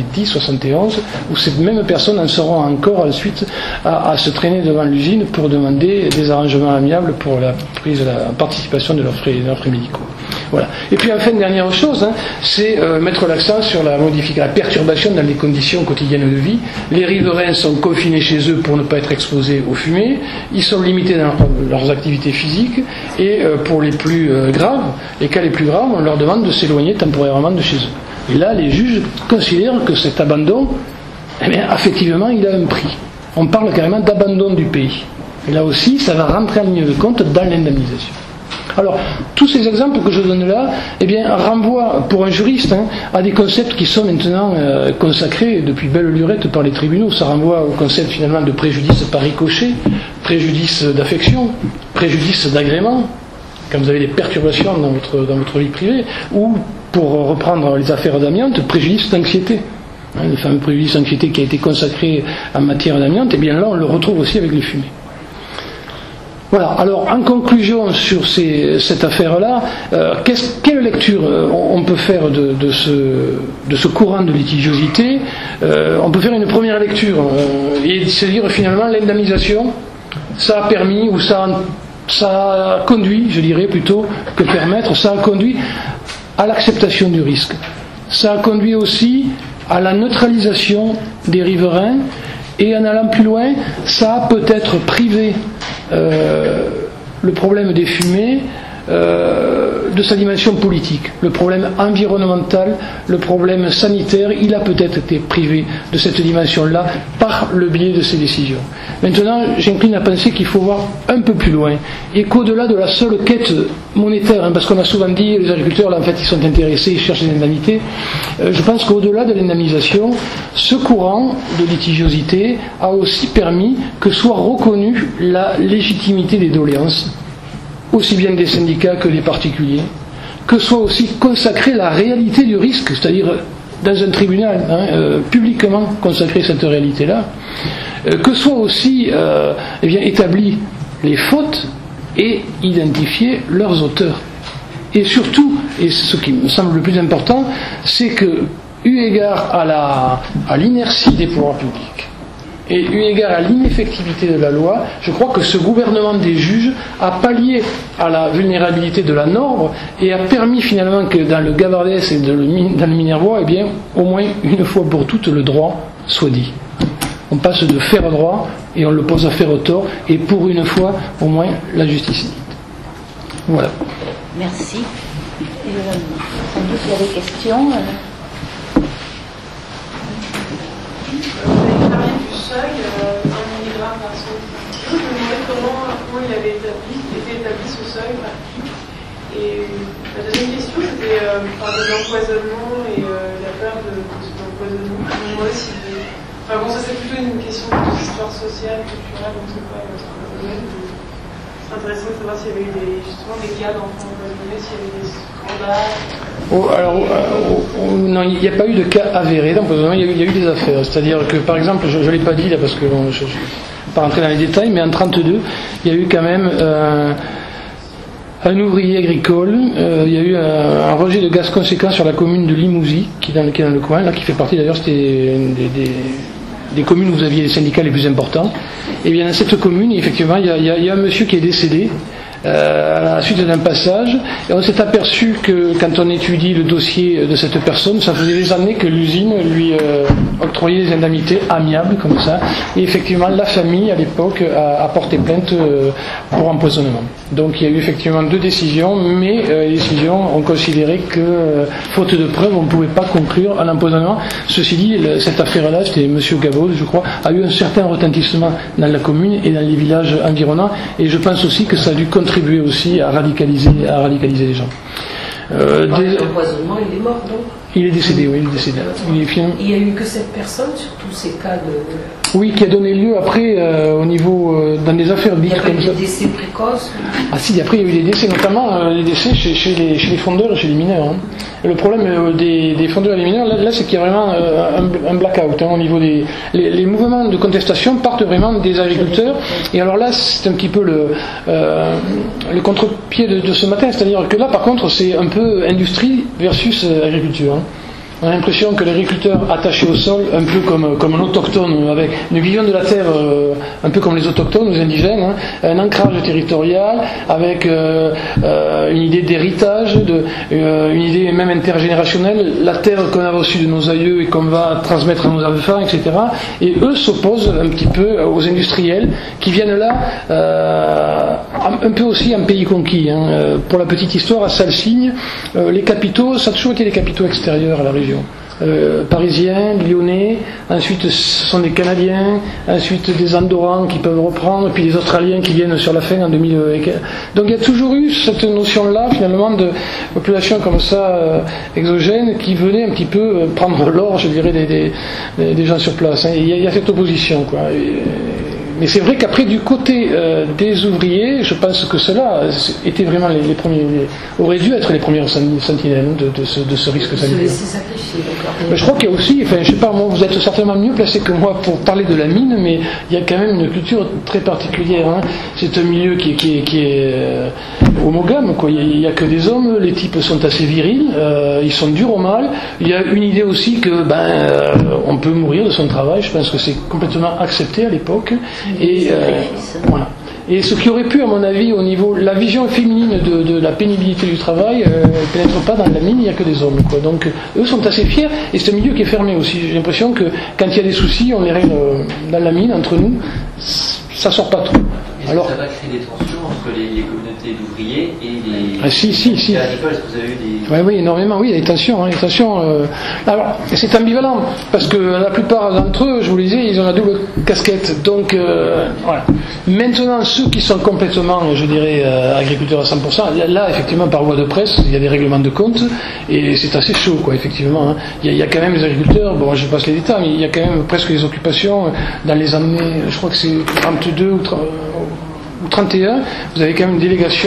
70-71 où ces mêmes personnes en seront encore ensuite à se traîner devant l'usine pour demander des arrangements amiables pour la participation de leurs frais médicaux. Voilà. Et puis enfin, dernière chose, c'est mettre l'accent sur la perturbation dans les conditions quotidiennes de vie. Les riverains sont confinés chez eux pour ne pas être exposés aux fumées, ils sont limités dans leurs activités physiques, et pour les cas les plus graves, on leur demande de s'éloigner temporairement de chez eux. Et là, les juges considèrent que cet abandon, effectivement, il a un prix. On parle carrément d'abandon du pays. Et là aussi, ça va rentrer en ligne de compte dans l'indemnisation. Alors, tous ces exemples que je donne là, renvoient pour un juriste à des concepts qui sont maintenant consacrés depuis belle lurette par les tribunaux. Ça renvoie au concept finalement de préjudice par ricochet, préjudice d'affection, préjudice d'agrément, quand vous avez des perturbations dans votre vie privée, ou, pour reprendre les affaires d'amiante, préjudice d'anxiété. Le fameux préjudice d'anxiété qui a été consacré en matière d'amiante, là on le retrouve aussi avec les fumées. Voilà, alors en conclusion sur cette affaire-là, quelle lecture on peut faire de ce courant de litigiosité ? On peut faire une première lecture et se dire finalement l'indemnisation, ça a permis, ou ça a conduit, je dirais plutôt que permettre, ça a conduit à l'acceptation du risque. Ça a conduit aussi à la neutralisation des riverains, et en allant plus loin, ça a peut-être privé le problème des fumées de sa dimension politique. Le problème environnemental, le problème sanitaire, il a peut-être été privé de cette dimension-là par le biais de ces décisions. Maintenant, j'incline à penser qu'il faut voir un peu plus loin et qu'au-delà de la seule quête monétaire, parce qu'on a souvent dit les agriculteurs, là, en fait, ils sont intéressés, ils cherchent des indemnités, je pense qu'au-delà de l'indemnisation, ce courant de litigiosité a aussi permis que soit reconnue la légitimité des doléances, aussi bien des syndicats que des particuliers, que soit aussi consacrée la réalité du risque, c'est-à-dire dans un tribunal, publiquement consacrer cette réalité-là, que soit aussi établi les fautes et identifier leurs auteurs. Et surtout, et ce qui me semble le plus important, c'est que, eu égard à l'inertie des pouvoirs publics, et eu égard à l'ineffectivité de la loi, je crois que ce gouvernement des juges a pallié à la vulnérabilité de la norme et a permis finalement que dans le Gavardès et dans le Minervois, eh bien, au moins une fois pour toutes, le droit soit dit. On passe de faire droit et on le pose à faire tort, et pour une fois, au moins, la justice est dite. Voilà. Merci. Sans doute il y a des questions. Seuil, 1 mg par centilitre. Je me demandais comment il avait été établi ce seuil. Et la deuxième question, c'était l'empoisonnement et la peur de cet empoisonnement. Je me demandais si... Enfin bon, ça c'est plutôt une question d'histoire sociale, culturelle, donc c'est pas votre domaine. C'est intéressant de savoir s'il y avait eu justement des cas d'enfants empoisonnés, s'il y avait des scandales. Non, il n'y a pas eu de cas avérés d'empoisonnement, il y a eu des affaires. C'est-à-dire que, par exemple, je ne l'ai pas dit là parce que je ne vais pas rentrer dans les détails, mais en 1932, il y a eu quand même un ouvrier agricole, il y a eu un rejet de gaz conséquent sur la commune de Limousin, qui est dans le coin, là, qui fait partie d'ailleurs, c'était des communes où vous aviez les syndicats les plus importants. Et bien dans cette commune, effectivement, il y a un monsieur qui est décédé à la suite d'un passage, et on s'est aperçu que quand on étudie le dossier de cette personne, ça faisait des années que l'usine lui octroyait des indemnités amiables comme ça, et effectivement la famille à l'époque a porté plainte pour empoisonnement. Donc il y a eu effectivement 2 décisions, mais les décisions ont considéré que faute de preuves on ne pouvait pas conclure un empoisonnement. Ceci dit, cette affaire-là, c'était M. Gavot, je crois, a eu un certain retentissement dans la commune et dans les villages environnants, et je pense aussi que ça a dû contribuer aussi à radicaliser les gens. L'empoisonnement, il est mort donc? Il est décédé, oui, il est décédé. Il n'y a eu que cette personne sur tous ces cas de... Oui, qui a donné lieu après au niveau dans des affaires dites comme ça. Il y a eu des décès précoces? Ah si, après il y a eu des décès, notamment les décès chez les fondeurs et chez les mineurs. Hein. Et le problème des fondeurs et des mineurs, là c'est qu'il y a vraiment un blackout au niveau des... Les mouvements de contestation partent vraiment des agriculteurs. Et alors là, c'est un petit peu le contre-pied de ce matin. C'est-à-dire que là, par contre, c'est un peu industrie versus agriculture. Hein. On a l'impression que l'agriculteur attaché au sol, un peu comme un autochtone, avec une vision de la terre un peu comme les autochtones, les indigènes, hein, un ancrage territorial, avec une idée d'héritage, une idée même intergénérationnelle, la terre qu'on a reçue de nos aïeux et qu'on va transmettre à nos enfants, etc. Et eux s'opposent un petit peu aux industriels qui viennent là un peu aussi en pays conquis. Hein. Pour la petite histoire, à Salsigne, les capitaux, ça a toujours été des capitaux extérieurs à la région. Parisiens, lyonnais, ensuite ce sont des Canadiens, ensuite des Andorrans qui peuvent reprendre, puis des Australiens qui viennent sur la fin en 2000. Donc il y a toujours eu cette notion-là finalement de population comme ça exogène qui venait un petit peu prendre l'or, je dirais, des gens sur place. Hein. Il y a cette opposition, quoi. Mais c'est vrai qu'après, du côté des ouvriers, je pense que ceux-là étaient vraiment les premiers, auraient dû être les premières sentinelles de ce risque sanitaire. Mais je crois qu'il y a aussi, enfin, je sais pas, moi, vous êtes certainement mieux placé que moi pour parler de la mine, mais il y a quand même une culture très particulière. Hein. C'est un milieu qui est homogame, quoi. Il n'y a que des hommes, les types sont assez virils, ils sont durs au mal. Il y a une idée aussi que, on peut mourir de son travail. Je pense que c'est complètement accepté à l'époque. Et voilà. Et ce qui aurait pu, à mon avis, au niveau la vision féminine de la pénibilité du travail, ne pénètre pas dans la mine, il n'y a que des hommes, quoi. Donc eux sont assez fiers, et c'est un milieu qui est fermé aussi. J'ai l'impression que quand il y a des soucis, on les règle dans la mine entre nous, ça sort pas trop. Alors, ça va créer des tensions entre les communautés d'ouvriers et les si. agricoles? Est-ce que vous avez eu des... Oui, énormément, oui, il y a des tensions. Alors, c'est ambivalent, parce que la plupart d'entre eux, je vous le disais, ils ont la double casquette. Donc, voilà. Maintenant, ceux qui sont complètement, je dirais, agriculteurs à 100%, là, effectivement, par voie de presse, il y a des règlements de compte, et c'est assez chaud, quoi, effectivement. Hein. Il y a quand même les agriculteurs, bon, je passe les détails, mais il y a quand même presque des occupations dans les années, je crois que c'est 32 ou 31, vous avez quand même une délégation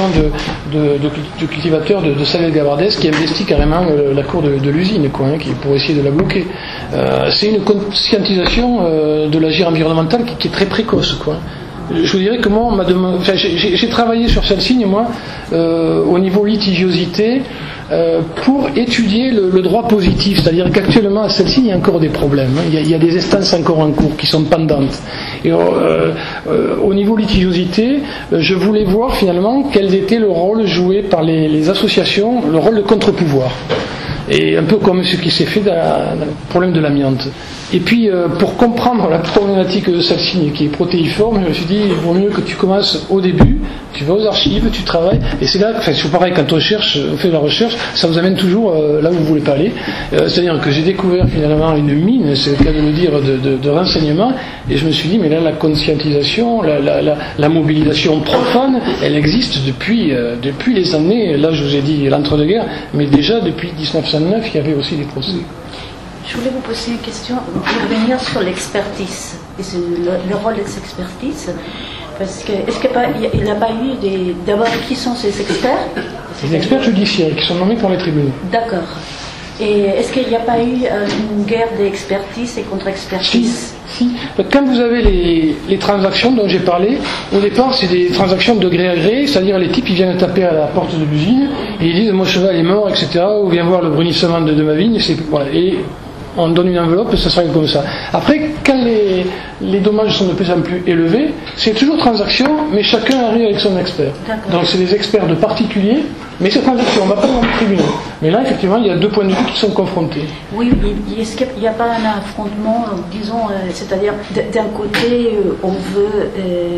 de cultivateurs de salade gabardès qui investit carrément la cour de l'usine, quoi, hein, pour essayer de la bloquer. C'est une conscientisation de l'agir environnemental qui est très précoce, quoi. Je vous dirais que moi, j'ai travaillé sur celle-ci, moi, au niveau litigiosité, pour étudier le droit positif, c'est-à-dire qu'actuellement à celle-ci il y a encore des problèmes, hein. Il y a des instances encore en cours qui sont pendantes. Et au niveau litigiosité, je voulais voir finalement quel était le rôle joué par les associations, le rôle de contre-pouvoir. Et un peu comme ce qui s'est fait dans le problème de l'amiante. Et puis, pour comprendre la problématique de celle-ci qui est protéiforme, je me suis dit, il vaut mieux que tu commences au début, tu vas aux archives, tu travailles, et c'est là, c'est pareil, quand on fait de la recherche, ça vous amène toujours là où vous ne voulez pas aller. C'est-à-dire que j'ai découvert finalement une mine, c'est le cas de le dire, de renseignements, et je me suis dit, mais là, la conscientisation, la mobilisation profane, elle existe depuis les années, là je vous ai dit l'entre-deux-guerres, mais déjà depuis 1909, il y avait aussi des procès. Je voulais vous poser une question, revenir sur l'expertise, et le rôle de cette expertise, parce que est-ce qu'il n'y a pas eu d'abord qui sont ces experts? Les experts judiciaires qui sont nommés par les tribunaux. D'accord. Et est-ce qu'il n'y a pas eu une guerre d'expertise et contre-expertise? Si. Quand vous avez les transactions dont j'ai parlé, au départ c'est des transactions de gré à gré, c'est-à-dire les types ils viennent taper à la porte de l'usine et ils disent mon cheval est mort, etc. Ou viens voir le brunissement de ma vigne, voilà. Et on donne une enveloppe, ça sera comme ça. Après, quand les dommages sont de plus en plus élevés, c'est toujours transaction, mais chacun arrive avec son expert. D'accord. Donc c'est des experts de particuliers, mais c'est transaction, on ne va pas dans les tribunaux. Mais là, effectivement, il y a deux points de vue qui sont confrontés. Oui, est-ce qu'il n'y a pas un affrontement, disons, c'est-à-dire d'un côté, on veut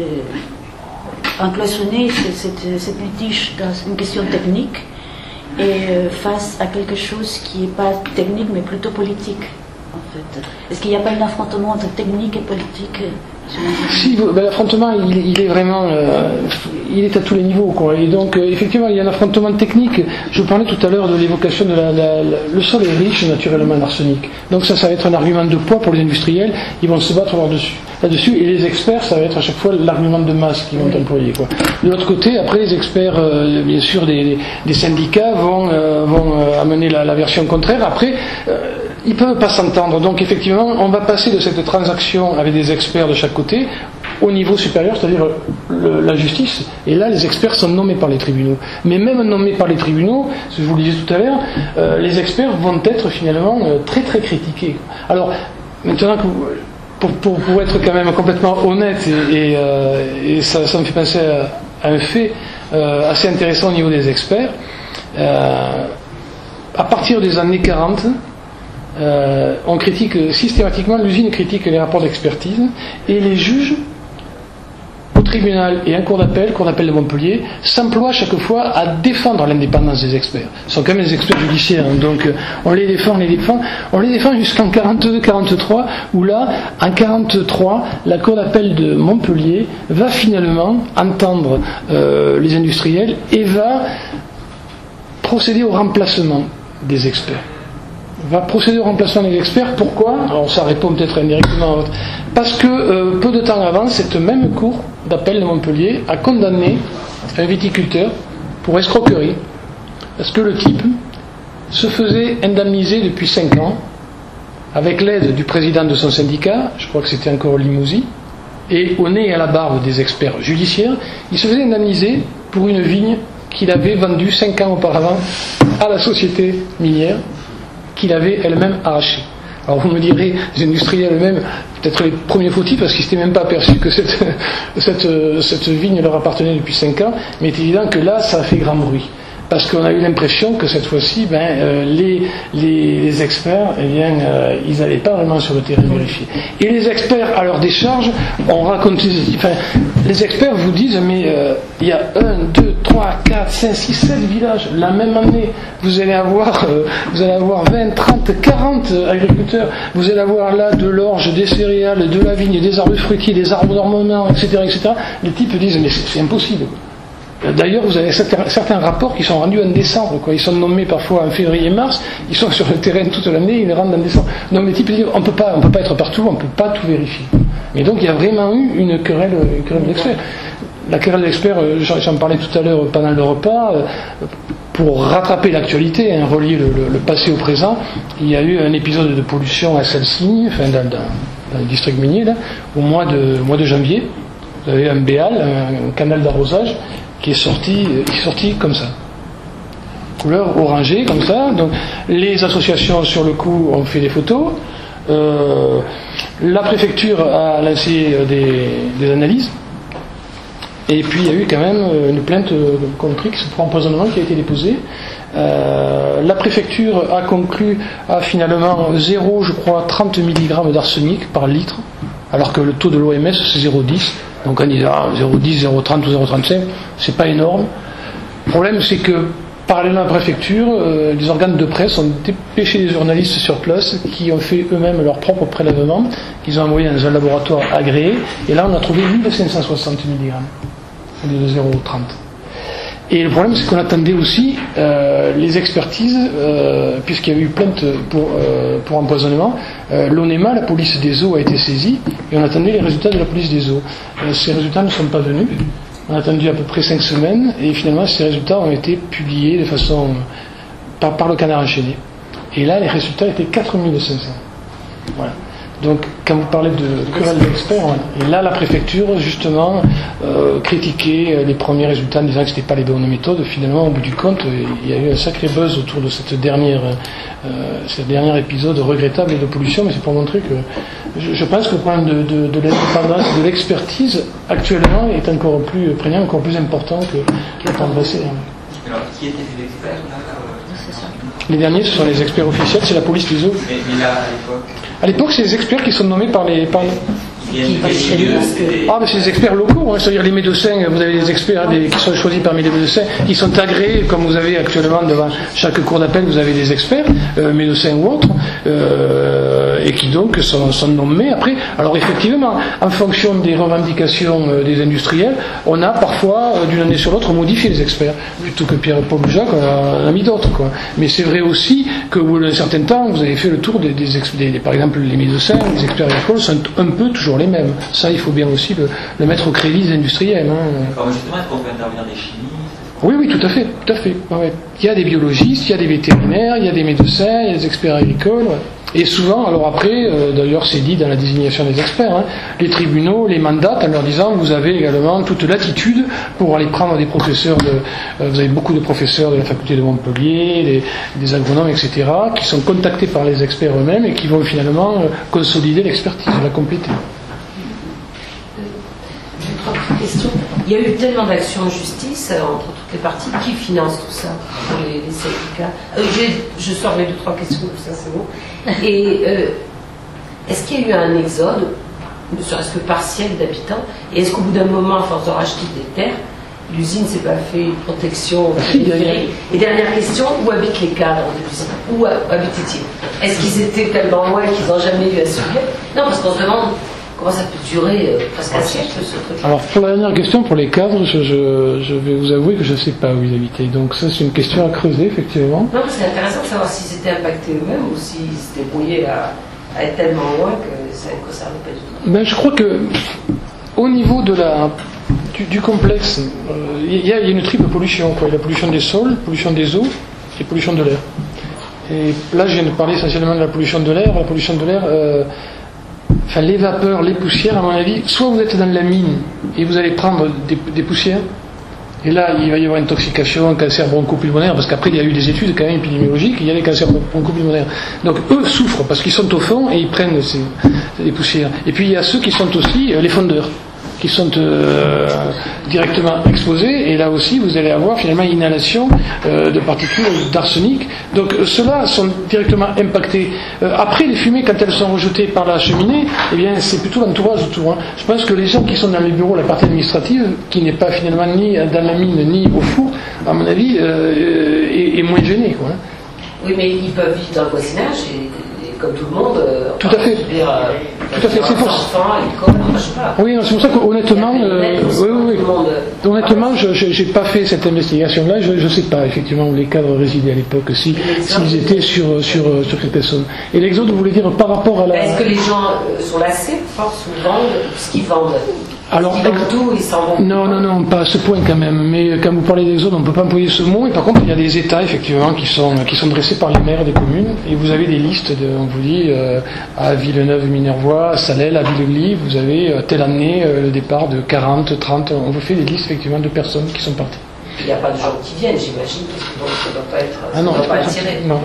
encloisonner cette litige dans une question technique, et face à quelque chose qui n'est pas technique mais plutôt politique, en fait. Est-ce qu'il n'y a pas un affrontement entre technique et politique? Si, l'affrontement, il est vraiment, il est à tous les niveaux, quoi. Et donc, effectivement, il y a un affrontement technique. Je parlais tout à l'heure de l'évocation de le sol est riche naturellement en arsenic. Donc ça va être un argument de poids pour les industriels. Ils vont se battre là-dessus. Et les experts, ça va être à chaque fois l'argument de masse qu'ils vont employer, quoi. De l'autre côté, après, les experts, bien sûr, des syndicats vont amener la version contraire. Après, ils ne peuvent pas s'entendre. Donc, effectivement, on va passer de cette transaction avec des experts de chaque côté au niveau supérieur, c'est-à-dire la justice, et là les experts sont nommés par les tribunaux. Mais même nommés par les tribunaux, ce que je vous le disais tout à l'heure, les experts vont être finalement très très critiqués. Alors maintenant, pour être quand même complètement honnête, et ça me fait penser à un fait assez intéressant au niveau des experts, à partir des années 40, on critique systématiquement, l'usine critique les rapports d'expertise, et les juges au tribunal et en cour d'appel de Montpellier s'emploient chaque fois à défendre l'indépendance des experts. Ce sont quand même des experts judiciaires, hein, donc on les défend jusqu'en 42-43, où là, en 43, la cour d'appel de Montpellier va finalement entendre les industriels et va procéder au remplacement des experts. Va procéder au remplacement des experts. Pourquoi? Alors ça répond peut-être indirectement. Parce que peu de temps avant, cette même cour d'appel de Montpellier a condamné un viticulteur pour escroquerie. Parce que le type se faisait indemniser depuis 5 ans avec l'aide du président de son syndicat, je crois que c'était encore Limousin, et au nez et à la barbe des experts judiciaires, il se faisait indemniser pour une vigne qu'il avait vendue 5 ans auparavant à la société minière, qu'il avait elle-même arrachée. Alors vous me direz, les industriels eux-mêmes, peut-être les premiers fautifs, parce qu'ils ne s'étaient même pas aperçus que cette vigne leur appartenait depuis 5 ans, mais il est évident que là, ça a fait grand bruit. parce qu'on a eu l'impression que cette fois-ci, les experts, ils n'allaient pas vraiment sur le terrain vérifier. Et les experts, à leur décharge, ont raconté, les experts vous disent, mais il y a 1, 2, 3, 4, 5, 6, 7 villages, la même année, vous allez avoir 20, 30, 40 agriculteurs, vous allez avoir là de l'orge, des céréales, de la vigne, des arbres fruitiers, des arbres d'ornement, etc., etc. Les types disent, mais c'est impossible. D'ailleurs, vous avez certains rapports qui sont rendus en décembre, quoi. Ils sont nommés parfois en février-mars, ils sont sur le terrain toute l'année, ils les rendent en décembre. Donc les types disent, on peut pas être partout, on peut pas tout vérifier. Mais donc il y a vraiment eu une querelle d'experts. La querelle d'experts, j'en parlais tout à l'heure pendant le repas, pour rattraper l'actualité, relier le passé au présent, il y a eu un épisode de pollution à Salsigny, dans le district minier, là, au mois de janvier. Vous avez un béal, un canal d'arrosage, qui est sorti comme ça. Couleur orangée, comme ça. Donc, les associations, sur le coup, ont fait des photos. La préfecture a lancé des analyses. Et puis, il y a eu quand même une plainte contre X pour empoisonnement qui a été déposée. La préfecture a conclu à finalement 30 mg d'arsenic par litre, alors que le taux de l'OMS, c'est 0,10. Donc on dit 0,10, 0,30 ou 0,35, c'est pas énorme. Le problème, c'est que parallèlement à la préfecture, les organes de presse ont dépêché des journalistes sur place qui ont fait eux-mêmes leur propre prélèvement, qu'ils ont envoyé dans un laboratoire agréé, et là on a trouvé 1560 mg au lieu de 0,30. Et le problème, c'est qu'on attendait aussi les expertises, puisqu'il y a eu plainte pour empoisonnement. L'ONEMA, la police des eaux, a été saisie, et on attendait les résultats de la police des eaux. Ces résultats ne sont pas venus. On a attendu à peu près 5 semaines, et finalement, ces résultats ont été publiés de façon par le Canard enchaîné. Et là, les résultats étaient 4500. Voilà. Donc, quand vous parlez de querelle d'experts, et là, la préfecture, justement, critiquait les premiers résultats en disant que ce n'était pas les bonnes méthodes. Finalement, au bout du compte, il y a eu un sacré buzz autour de ce dernier épisode regrettable de pollution, mais c'est pour montrer que je pense que le problème de l'indépendance, de l'expertise, actuellement, est encore plus prégnant, encore plus important que le temps passé. Alors, qui étaient les experts là Les derniers, ce sont les experts officiels, c'est la police des eaux. Mais là, à l'époque À l'époque, c'est les experts qui sont nommés par les... c'est les experts locaux, c'est-à-dire les médecins, vous avez des experts qui sont choisis parmi les médecins, qui sont agréés, comme vous avez actuellement devant chaque cour d'appel, vous avez des experts, médecins ou autres, et qui donc sont nommés après. Alors effectivement, en fonction des revendications des industriels, on a parfois, d'une année sur l'autre, modifié les experts, plutôt que Pierre-Paul Jacques, on a mis d'autres, quoi. Mais c'est vrai aussi que, au bout d'un certain temps, vous avez fait le tour par exemple, les médecins, les experts agricoles sont un peu toujours les mêmes. Ça, il faut bien aussi le mettre au crédit des industriels. Alors justement, est-ce qu'on peut intervenir des chimistes ? Oui, tout à fait. Ouais. Il y a des biologistes, il y a des vétérinaires, il y a des médecins, il y a des experts agricoles. Ouais. Et souvent, alors après, d'ailleurs c'est dit dans la désignation des experts, les tribunaux les mandatent en leur disant vous avez également toute latitude pour aller prendre des professeurs vous avez beaucoup de professeurs de la faculté de Montpellier, des agronomes, etc., qui sont contactés par les experts eux-mêmes et qui vont finalement consolider l'expertise, la compléter. Question. Il y a eu tellement d'actions en justice entre toutes les parties. Qui finance tout ça pour les syndicats? Je sors les 2-3 questions, ça c'est bon. Et est-ce qu'il y a eu un exode, ne serait-ce que partiel, d'habitants? Et est-ce qu'au bout d'un moment, à force de racheter des terres, l'usine ne s'est pas fait une protection périphérique? Et dernière question, où habitent les cadres de l'usine? Où habitaient-ils? Est-ce qu'ils étaient tellement loin qu'ils n'ont jamais eu à subir? Non, parce qu'on se demande comment ça peut durer presque un siècle, ce truc. Alors, pour la dernière question, pour les cadres, je vais vous avouer que je ne sais pas où ils habitaient. Donc ça, c'est une question à creuser, effectivement. Non, c'est intéressant de savoir s'ils étaient impactés eux-mêmes ou s'ils se débrouillaient à être tellement loin que ça ne concernait pas du tout. Je crois que, au niveau du complexe, il y a une triple pollution, quoi. La pollution des sols, la pollution des eaux et la pollution de l'air. Et là, je viens de parler essentiellement de la pollution de l'air. La pollution de l'air... les vapeurs, les poussières, à mon avis, soit vous êtes dans la mine et vous allez prendre des poussières, et là il va y avoir une intoxication, un cancer bronchopulmonaire, parce qu'après il y a eu des études quand même épidémiologiques, il y a des cancers bronchopulmonaires. Donc eux souffrent parce qu'ils sont au fond et ils prennent des poussières. Et puis il y a ceux qui sont aussi les fondeurs. qui sont directement exposés, et là aussi vous allez avoir finalement inhalation de particules d'arsenic. Donc ceux-là sont directement impactés. Après les fumées, quand elles sont rejetées par la cheminée, eh bien c'est plutôt l'entourage autour. Hein. Je pense que les gens qui sont dans les bureaux, la partie administrative, qui n'est pas finalement ni dans la mine ni au four, à mon avis, est moins gênée, quoi. Oui, mais ils peuvent vivre dans le voisinage et comme tout le monde. Tout à fait. Tout à fait. C'est pour ça. Oui, c'est pour ça qu'honnêtement, honnêtement, j'ai pas fait cette investigation-là. Je sais pas effectivement où les cadres résidaient à l'époque, s'ils étaient sur cette personne. Et l'exode, vous voulez dire par rapport à la. Est-ce que les gens sont lassés de force ou vendent ce qu'ils vendent? Alors, tout, ils s'en vont. Non, pas à ce point quand même. Mais quand vous parlez d'exode, on ne peut pas employer ce mot. Et par contre, il y a des états effectivement qui sont dressés par les maires des communes. Et vous avez des listes on vous dit à Villeneuve-Minervois, à Salelles, à Villeugly, vous avez telle année le départ de 40, 30. On vous fait des listes effectivement de personnes qui sont parties. Il n'y a pas de gens qui viennent, j'imagine, donc ça ne doit pas être. Ah non, ça doit pas attirer. Non.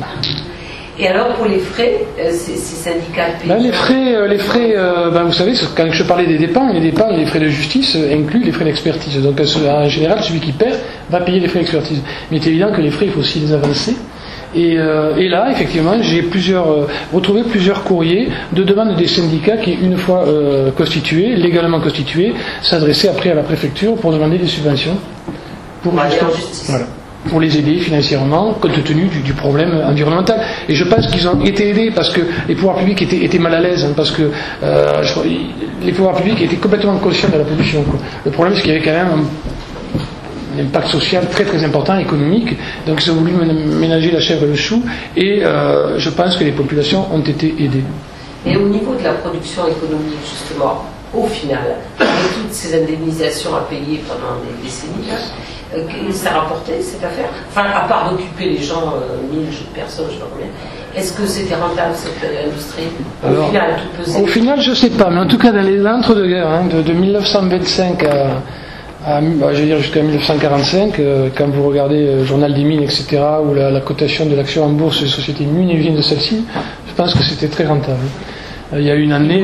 Et alors pour les frais, ces syndicats payent. Les frais, vous savez, quand je parlais des dépenses, les frais de justice incluent les frais d'expertise. Donc en général, celui qui perd va payer les frais d'expertise. Mais il est évident que les frais, il faut aussi les avancer. Et là, effectivement, j'ai retrouvé plusieurs courriers de demande des syndicats qui, une fois constitués, légalement constitués, s'adressaient après à la préfecture pour demander des subventions pour aller en justice. Voilà. Pour les aider financièrement, compte tenu du problème environnemental. Et je pense qu'ils ont été aidés parce que les pouvoirs publics étaient mal à l'aise, hein, parce que les pouvoirs publics étaient complètement conscients de la pollution, quoi. Le problème, c'est qu'il y avait quand même un impact social très très important, économique. Donc ils ont voulu ménager la chèvre et le chou, et je pense que les populations ont été aidées. Et au niveau de la production économique, justement, au final, avec toutes ces indemnisations à payer pendant des décennies, ça rapportait cette affaire? Enfin, à part d'occuper les gens, 1000 personnes, je ne sais pas combien, est-ce que c'était rentable cette industrie? Au final, tout pesait. Au final, je ne sais pas, mais en tout cas, dans les entre-deux-guerres, hein, de 1925 je vais dire jusqu'à 1945, quand vous regardez le journal des mines, etc., ou la cotation de l'action en bourse des sociétés minières de celle-ci, je pense que c'était très rentable. Il y a eu une année,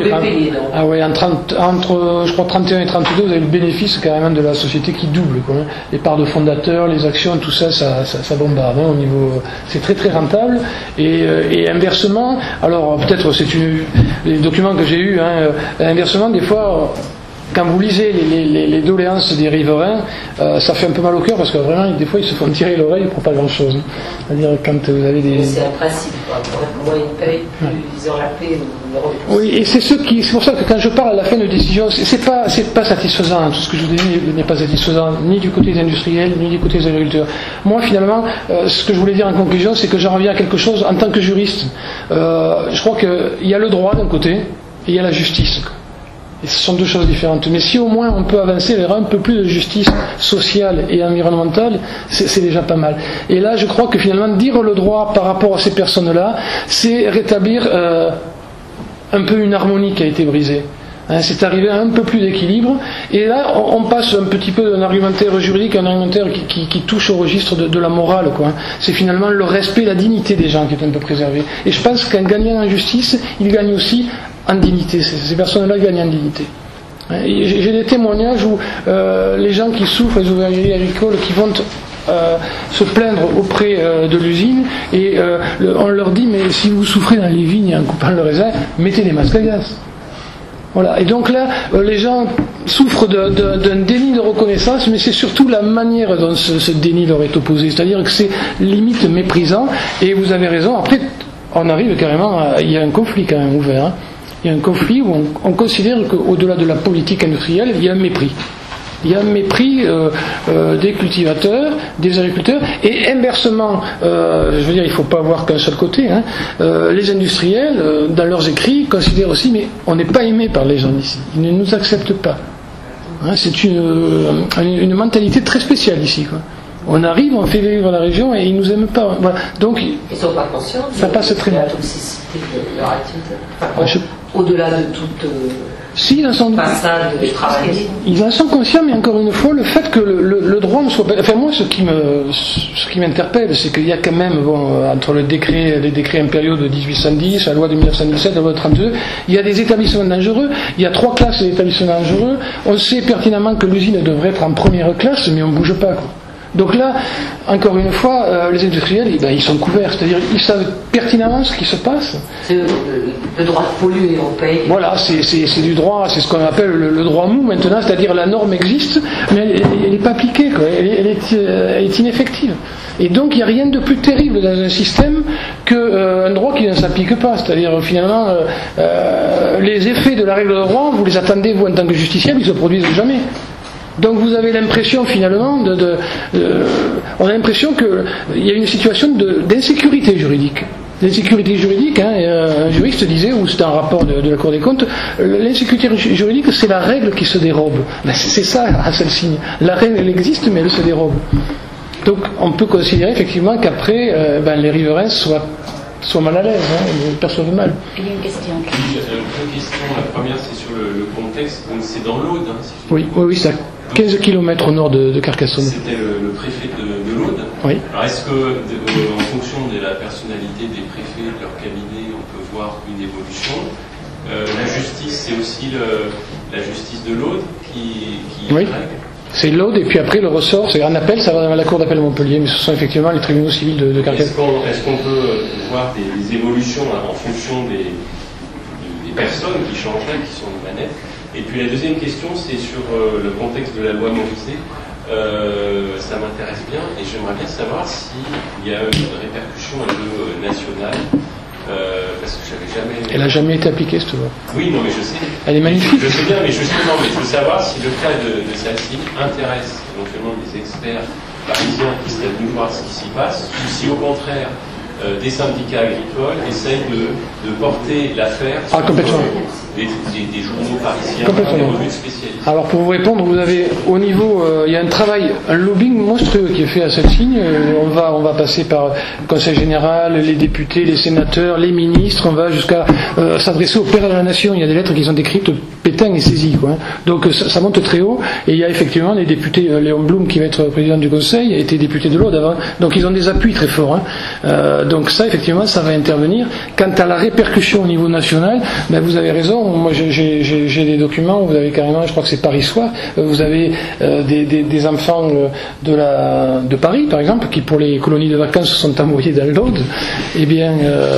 entre je crois 31 et 32, vous avez le bénéfice carrément de la société qui double, quoi. Les parts de fondateurs, les actions, tout ça bombarde, hein, au niveau, c'est très très rentable. Et inversement, alors peut-être c'est les documents que j'ai eus, hein, inversement des fois. Quand vous lisez les doléances des riverains, ça fait un peu mal au cœur parce que vraiment, des fois, ils se font tirer l'oreille pour pas grand-chose. C'est-à-dire quand vous avez des. C'est un principe, quoi. Pour moi, ils payent, ils ont la paix. Oui, et c'est pour ça que quand je parle à la fin de décision, c'est pas satisfaisant. Tout ce que je vous dis n'est pas satisfaisant, ni du côté des industriels, ni du côté des agriculteurs. Moi, finalement, ce que je voulais dire en conclusion, c'est que j'en reviens à quelque chose en tant que juriste. Je crois qu'il y a le droit d'un côté et il y a la justice. Et ce sont deux choses différentes. Mais si au moins on peut avancer vers un peu plus de justice sociale et environnementale, c'est déjà pas mal. Et là, je crois que finalement, dire le droit par rapport à ces personnes-là, c'est rétablir un peu une harmonie qui a été brisée. Hein, c'est arriver à un peu plus d'équilibre. Et là, on passe un petit peu d'un argumentaire juridique à un argumentaire qui touche au registre de la morale, quoi. C'est finalement le respect, la dignité des gens qui est un peu préservé. Et je pense qu'en gagnant en justice, ils gagnent aussi en dignité. Ces personnes-là gagnent en dignité. J'ai des témoignages où les gens qui souffrent, les ouvriers agricoles, qui vont se plaindre auprès de l'usine, et on leur dit, mais si vous souffrez dans les vignes en coupant le raisin, mettez des masques à gaz. Voilà. Et donc là, les gens souffrent d'un déni de reconnaissance, mais c'est surtout la manière dont ce déni leur est opposé. C'est-à-dire que c'est limite méprisant, et vous avez raison. Après, on arrive carrément il y a un conflit quand même ouvert, hein. Il y a un conflit où on considère qu'au-delà de la politique industrielle, il y a un mépris. Il y a un mépris des cultivateurs, des agriculteurs, et inversement, je veux dire, il ne faut pas voir qu'un seul côté, hein, les industriels, dans leurs écrits, considèrent aussi, mais on n'est pas aimé par les gens ici, ils ne nous acceptent pas. Hein, c'est une mentalité très spéciale ici, quoi. On arrive, on fait vivre la région et ils ne nous aiment pas. Voilà. Donc, ils ne sont pas conscients ça passe très de la mal. toxicité de leur activité. Enfin, au-delà de toute Si, ils en sont ils en sont conscients, mais encore une fois, le fait que le droit ne soit pas... Enfin, moi, ce qui m'interpelle, c'est qu'il y a quand même, entre les décrets impériaux de 1810, la loi de 1917, la loi de 1932, il y a des établissements dangereux, il y a 3 classes d'établissements dangereux, on sait pertinemment que l'usine devrait être en première classe, mais on ne bouge pas, quoi. Donc là, encore une fois, les industriels, ils sont couverts, c'est-à-dire ils savent pertinemment ce qui se passe. C'est le droit de polluer, on paye. Voilà, c'est du droit, c'est ce qu'on appelle le droit mou maintenant, c'est-à-dire la norme existe, mais elle n'est pas appliquée, quoi. Elle est ineffective. Et donc il n'y a rien de plus terrible dans un système qu'un droit qui ne s'applique pas, c'est-à-dire finalement les effets de la règle de droit, vous les attendez vous en tant que justiciable, ils ne se produisent jamais. Donc vous avez l'impression finalement on a l'impression qu'il y a une situation d'insécurité juridique. L'insécurité juridique, un juriste disait, ou c'était un rapport de la Cour des comptes, l'insécurité juridique c'est la règle qui se dérobe. Ben, c'est ça à Celsigne. La règle elle existe mais elle se dérobe. Donc on peut considérer effectivement qu'après les riverains soient mal à l'aise, ils perçoivent mal. Il y a une question. Deux questions. La première, c'est sur le contexte. Donc, c'est dans l'Aude. Oui, c'est à 15 km au nord de Carcassonne. C'était le préfet de l'Aude. Oui. Alors, est-ce que, en fonction de la personnalité des préfets, de leur cabinet, on peut voir une évolution? La justice, c'est aussi la justice de l'Aude qui oui. règle. C'est l'Aude, et puis après le ressort, c'est un appel, ça va dans la cour d'appel de Montpellier, mais ce sont effectivement les tribunaux civils de Carcassonne. Est-ce qu'on peut voir des évolutions en fonction des personnes qui changeraient, qui sont aux manettes? Et puis la deuxième question, c'est sur le contexte de la loi Morizet. Ça m'intéresse bien, et j'aimerais bien savoir s'il y a une répercussion un peu nationale. Parce que j'avais jamais... Elle n'a jamais été appliquée, cette loi. Oui, non, mais je sais. Elle est magnifique. Je sais bien, mais justement, je veux savoir si le cas de celle-ci intéresse éventuellement des experts parisiens qui seraient venus voir ce qui s'y passe, ou si au contraire, des syndicats agricoles essayent de porter l'affaire sur des journaux parisiens, des revues spécialisées. Alors pour vous répondre, vous avez au niveau, il y a un lobbying monstrueux qui est fait à Celsigne. On va passer par le Conseil général, les députés, les sénateurs, les ministres. On va jusqu'à s'adresser au père de la nation. Il y a des lettres qui sont écrites, Pétain est saisi, quoi. Donc ça monte très haut. Et il y a effectivement les députés, Léon Blum qui va être président du Conseil, était député de l'Aude avant. Donc ils ont des appuis très forts. Donc ça, effectivement, ça va intervenir. Quant à la répercussion au niveau national, vous avez raison. Moi, j'ai des documents où vous avez carrément, je crois que c'est Paris Soir, vous avez des enfants de Paris, par exemple, qui pour les colonies de vacances sont envoyés dans l'Aude. Eh bien,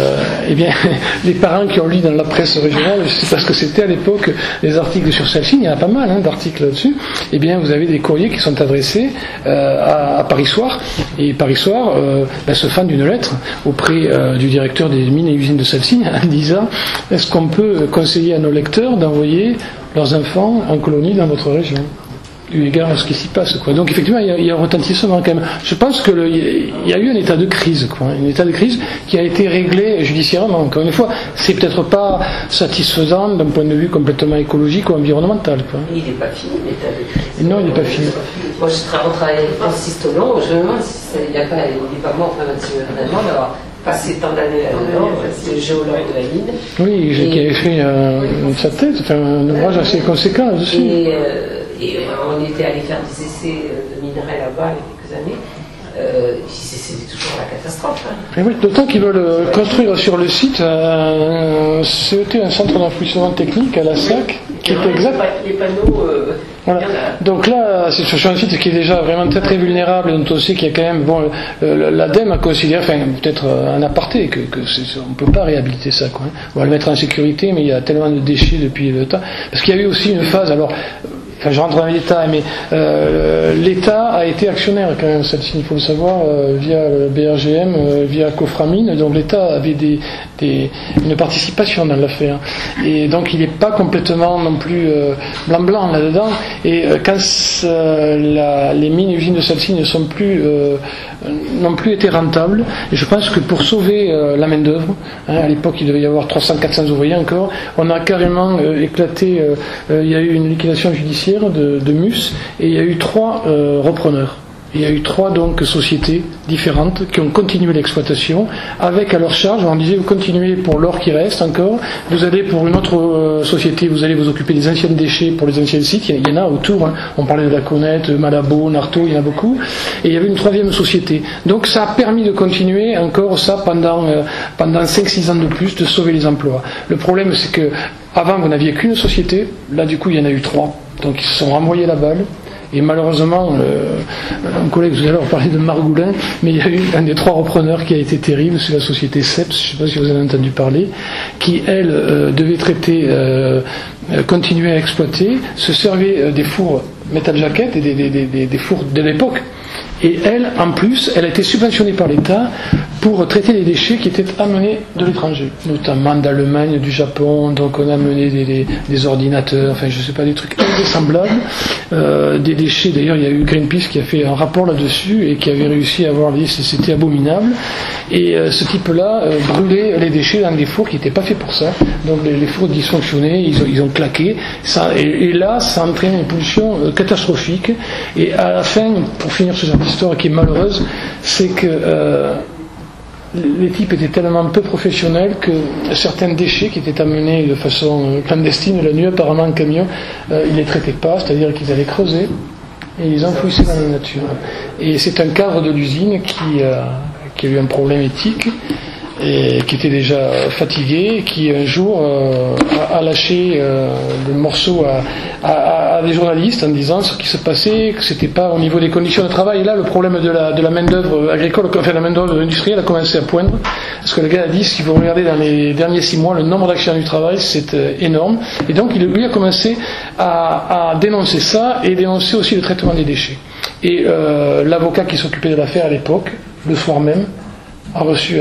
les parents qui ont lu dans la presse régionale, je sais pas ce que c'était à l'époque, les articles sur Celsigne, il y en a pas mal d'articles là-dessus. Eh bien, vous avez des courriers qui sont adressés à Paris Soir, et Paris Soir se fend d'une lettre auprès du directeur des mines et usines de Celsigne en disant: est-ce qu'on peut conseiller à nos lecteurs d'envoyer leurs enfants en colonie dans votre région, eu égard à ce qui s'y passe, quoi. Donc effectivement il y a un retentissement quand même. Je pense qu'il y a eu un état de crise, quoi. Un état de crise qui a été réglé judiciairement. Encore une fois, c'est peut-être pas satisfaisant d'un point de vue complètement écologique ou environnemental, quoi. Il n'est pas fini l'état de crise. Non, il n'est pas fini. Moi je travaille avec Francis Tolon, je me demande si il n'est pas mort vraiment d'avoir passé tant d'années là-dedans, c'est le géologue de la mine. Oui, qui avait fait sa thèse, un ouvrage assez conséquent là-dessus. Et on était allé faire des essais de minerais là-bas il y a quelques années. C'est toujours la catastrophe. Et oui, d'autant qu'ils veulent construire sur le site un CET, un centre d'enfouissement technique à la SAC, qui est exact. Les panneaux. Voilà. Donc là, c'est sur un site qui est déjà vraiment très très vulnérable, dont on sait qu'il y a quand même, l'ADEME a considéré, peut-être un aparté, que on ne peut pas réhabiliter ça, quoi. On va le mettre en sécurité, mais il y a tellement de déchets depuis le temps. Parce qu'il y a eu aussi une phase, je rentre dans les détails, mais l'État a été actionnaire quand même, il faut le savoir, via le BRGM, via Coframine, donc l'État avait une participation dans l'affaire. Et donc il n'est pas complètement non plus blanc-blanc là-dedans. Et quand les mines et usines de Celsigne n'ont plus été rentables, et je pense que pour sauver la main-d'œuvre, à l'époque il devait y avoir 300-400 ouvriers encore, on a carrément éclaté, il y a eu une liquidation judiciaire de MUS, et il y a eu 3 repreneurs. Il y a eu 3 donc sociétés différentes qui ont continué l'exploitation avec à leur charge, on disait vous continuez pour l'or qui reste encore, vous allez pour une autre société, vous allez vous occuper des anciens déchets pour les anciens sites, il y en a autour, hein. On parlait de la Connette, Malabo, Narto, il y en a beaucoup, et il y avait une 3e société. Donc ça a permis de continuer encore ça pendant 5-6 ans de plus, de sauver les emplois. Le problème c'est que avant vous n'aviez qu'une société, là du coup il y en a eu 3, donc ils se sont renvoyés la balle. Et malheureusement, un collègue tout à l'heure parlait de Margoulin, mais il y a eu un des 3 repreneurs qui a été terrible, c'est la société CEPS, je ne sais pas si vous avez entendu parler, qui, elle, devait traiter, continuer à exploiter, se servait des fours métal jaquette et des fours de l'époque. Et elle, en plus, elle a été subventionnée par l'État pour traiter les déchets qui étaient amenés de l'étranger, notamment d'Allemagne, du Japon. Donc on a amené des ordinateurs, enfin je sais pas, des trucs invraisemblables, des déchets. D'ailleurs il y a eu Greenpeace qui a fait un rapport là-dessus et qui avait réussi à avoir dit que c'était abominable. Et ce type-là brûlait les déchets dans des fours qui n'étaient pas faits pour ça. Donc les fours dysfonctionnaient, ils ont claqué. Et là ça a entraîné une pollution catastrophique. Et à la fin, pour finir ce genre d'histoire qui est malheureuse, c'est que les types étaient tellement peu professionnels que certains déchets qui étaient amenés de façon clandestine la nuit apparemment en camion, ils ne les traitaient pas, c'est-à-dire qu'ils allaient creuser et ils les enfouissaient dans la nature. Et c'est un cadre de l'usine qui a eu un problème éthique et qui était déjà fatigué, qui un jour a lâché des morceaux à des journalistes en disant ce qui se passait, que c'était pas au niveau des conditions de travail. Et là, le problème de la main-d'œuvre agricole, enfin la main-d'œuvre industrielle a commencé à poindre, parce que le gars a dit, si vous regardez dans les derniers 6 mois, le nombre d'accidents du travail, c'est énorme. Et donc, lui a commencé à dénoncer ça et dénoncer aussi le traitement des déchets. Et l'avocat qui s'occupait de l'affaire à l'époque, le soir même, a reçu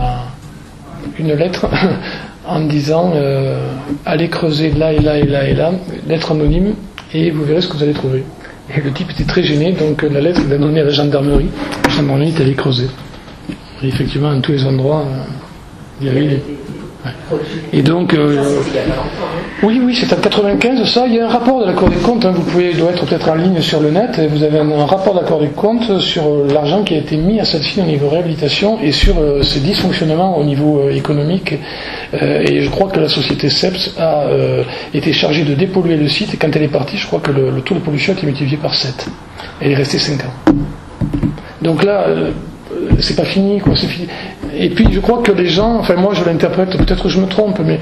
une lettre en disant allez creuser là et là et là et là, lettre anonyme, et vous verrez ce que vous allez trouver. Et le type était très gêné, donc la lettre il l'a donnée à la gendarmerie. La gendarmerie est allée creuser. Et effectivement, à tous les endroits, il y avait des... Ouais. Et donc, oui, c'est en 95, ça. Il y a un rapport de la Cour des comptes, hein, il doit être peut-être en ligne sur le net, et vous avez un rapport de la Cour des comptes sur l'argent qui a été mis à celle-ci au niveau réhabilitation et sur ce dysfonctionnement au niveau économique. Et je crois que la société CEPS a été chargée de dépolluer le site, et quand elle est partie, je crois que le taux de pollution a été multiplié par 7. Elle est restée 5 ans. Donc là... c'est pas fini, quoi, c'est fini. Et puis je crois que les gens, enfin moi je l'interprète, peut-être que je me trompe, mais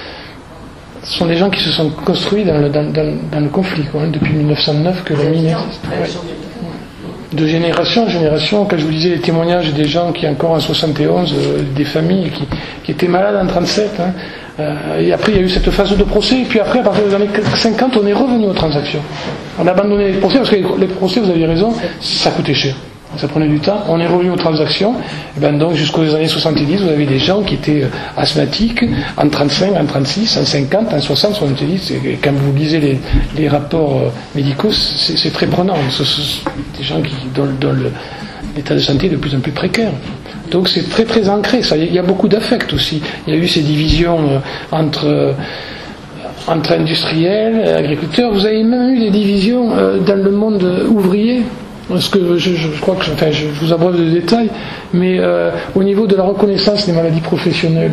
ce sont des gens qui se sont construits dans le conflit, quoi, hein, depuis 1909 que la mine existe. Ouais. De génération en génération, quand je vous disais les témoignages des gens qui encore en 71, des familles qui étaient malades en 37, hein, et après il y a eu cette phase de procès, et puis après à partir des années 50 on est revenu aux transactions. On a abandonné les procès parce que les procès, vous aviez raison, ça coûtait cher. Ça prenait du temps, on est revenu aux transactions, et ben donc jusqu'aux années 70, vous avez des gens qui étaient asthmatiques, en 35, en 36, en 50, en 60, 70, et quand vous lisez les rapports médicaux, c'est très prenant, ce sont des gens dont l'état de santé est de plus en plus précaire. Donc c'est très très ancré, ça. Il y a beaucoup d'affect aussi, il y a eu ces divisions entre industriels, agriculteurs, vous avez même eu des divisions dans le monde ouvrier. Parce que je crois que, enfin, je vous abreuve de détails, mais au niveau de la reconnaissance des maladies professionnelles,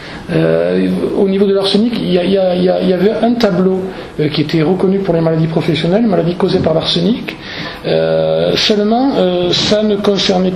au niveau de l'arsenic, il y avait un tableau qui était reconnu pour les maladies professionnelles, maladies causées par l'arsenic. Seulement, ça ne concernait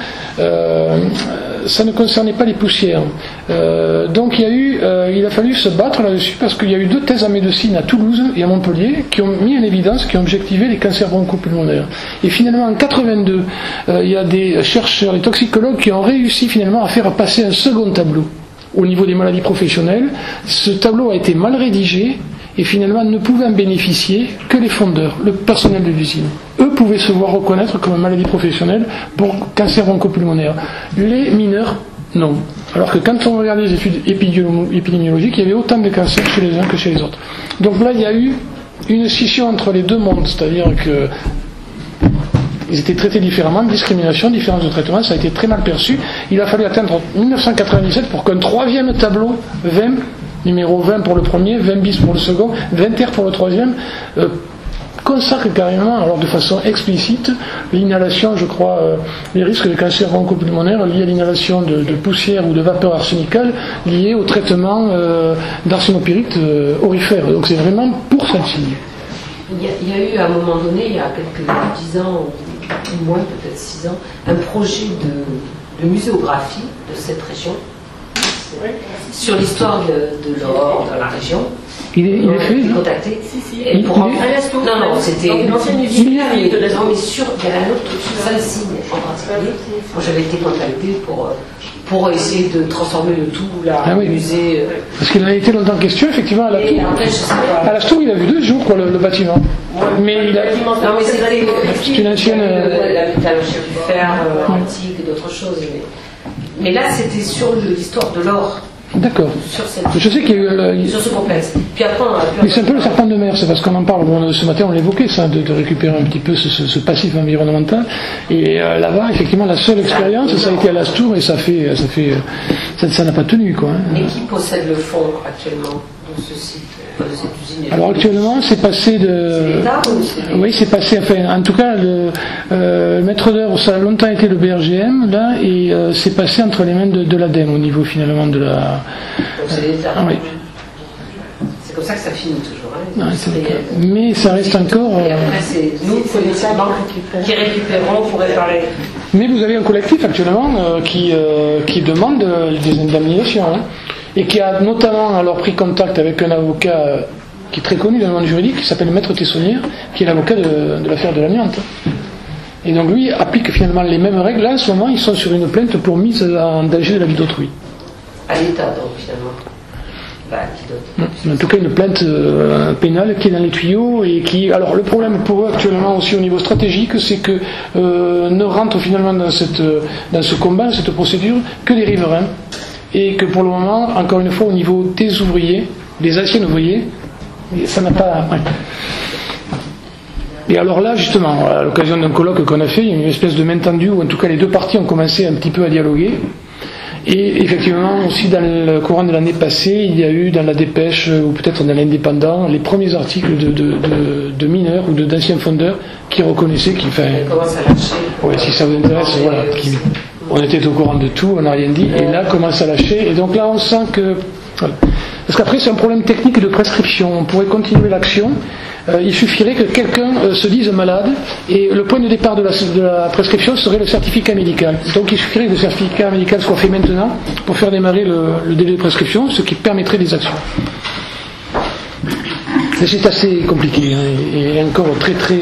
pas les poussières. Donc il a fallu se battre là-dessus parce qu'il y a eu 2 thèses en médecine à Toulouse et à Montpellier qui ont mis en évidence, qui ont objectivé les cancers bronchopulmonaires. Et finalement en 82, il y a des chercheurs, des toxicologues qui ont réussi finalement à faire passer un second tableau au niveau des maladies professionnelles. Ce tableau a été mal rédigé et finalement ne pouvaient en bénéficier que les fondeurs, le personnel de l'usine. Eux pouvaient se voir reconnaître comme maladie professionnelle pour cancer bronchopulmonaire. Les mineurs, non. Alors que quand on regardait les études épidémiologiques, il y avait autant de cancers chez les uns que chez les autres. Donc là, il y a eu une scission entre les deux mondes, c'est-à-dire que ils étaient traités différemment, discrimination, différence de traitement, ça a été très mal perçu. Il a fallu atteindre 1997 pour qu'un 3e tableau, 20, numéro 20 pour le premier, 20 bis pour le second, 20 R pour le troisième, consacre carrément, alors de façon explicite, l'inhalation, je crois, les risques de cancer bronchopulmonaire liés à l'inhalation de poussière ou de vapeur arsénicale liées au traitement d'arsénopyrite aurifère. Donc c'est vraiment pour celle-ci. Il y a eu à un moment donné, il y a quelques 10 ans, ou moins, peut-être 6 ans, un projet de muséographie de cette région, sur l'histoire de l'or dans la région. Il est fait contacté. Et pour rentrer à l'Astou. Non, c'était l'ancienne usine de la zone. Mais sur, il y a un autre Saint-Cyr en particulier. Moi, j'avais été contacté pour essayer de transformer le tout, là, musée. Parce qu'il a été longtemps question, effectivement, à la tour. Après, je sais pas. À la tour, il a vu 2 jours, quoi, le bâtiment. Mais il a. Non, mais c'est une ancienne. La métallurgie du fer antique et d'autres choses. Mais là, c'était sur l'histoire de l'or. D'accord. Je sais qu'il y a eu. Sur ce complexe. Puis après, mais c'est un peu le serpent de mer, c'est parce qu'on en parle. Bon, ce matin, on l'évoquait, ça, de récupérer un petit peu ce passif environnemental. Et là-bas, effectivement, la seule expérience, ça a été à l'Astour et ça n'a pas tenu, quoi. Et qui possède le fonds actuellement dans ce site, de cette usine? Alors actuellement, c'est passé de. C'est l'État ou c'est. Oui, c'est passé. Enfin, en tout cas, le maître d'œuvre, ça a longtemps été le BRGM, là, et c'est passé entre les mains de l'ADEME au niveau finalement de la. Donc c'est l'État. Oui. C'est comme ça que ça finit toujours. Hein. Ouais, mais ça reste encore. Et après, c'est nous, collectivement, qui récupérons pour réparer. Mais vous avez un collectif actuellement qui demande des indemnisations, hein, et qui a notamment alors pris contact avec un avocat qui est très connu dans le monde juridique, qui s'appelle Maître Tessonnière, qui est l'avocat de l'affaire de l'amiante. Et donc lui applique finalement les mêmes règles. Là, en ce moment, ils sont sur une plainte pour mise en danger de la vie d'autrui. À l'État, donc, finalement. En tout cas, une plainte pénale qui est dans les tuyaux et qui. Alors, le problème pour eux actuellement aussi au niveau stratégique, c'est que ne rentrent finalement dans ce combat, dans cette procédure, que des riverains, et que pour le moment, encore une fois, au niveau des ouvriers, des anciens ouvriers, ça n'a pas. Ouais. Et alors là, justement, à l'occasion d'un colloque qu'on a fait, il y a une espèce de main tendue où en tout cas les deux parties ont commencé un petit peu à dialoguer. Et effectivement, aussi dans le courant de l'année passée, il y a eu dans la Dépêche, ou peut-être dans l'Indépendant, les premiers articles de mineurs ou d'anciens fondeurs qui reconnaissaient qu'ils... commence à lâcher. Oui, si ça vous intéresse, voilà. On était au courant de tout, on n'a rien dit, et là, commence à lâcher. Et donc là, on sent que... Voilà. Parce qu'après, c'est un problème technique de prescription. On pourrait continuer l'action. Il suffirait que quelqu'un se dise malade et le point de départ de la prescription serait le certificat médical. Donc il suffirait que le certificat médical soit fait maintenant pour faire démarrer le délai de prescription, ce qui permettrait des actions. Mais c'est assez compliqué, hein, et encore très très...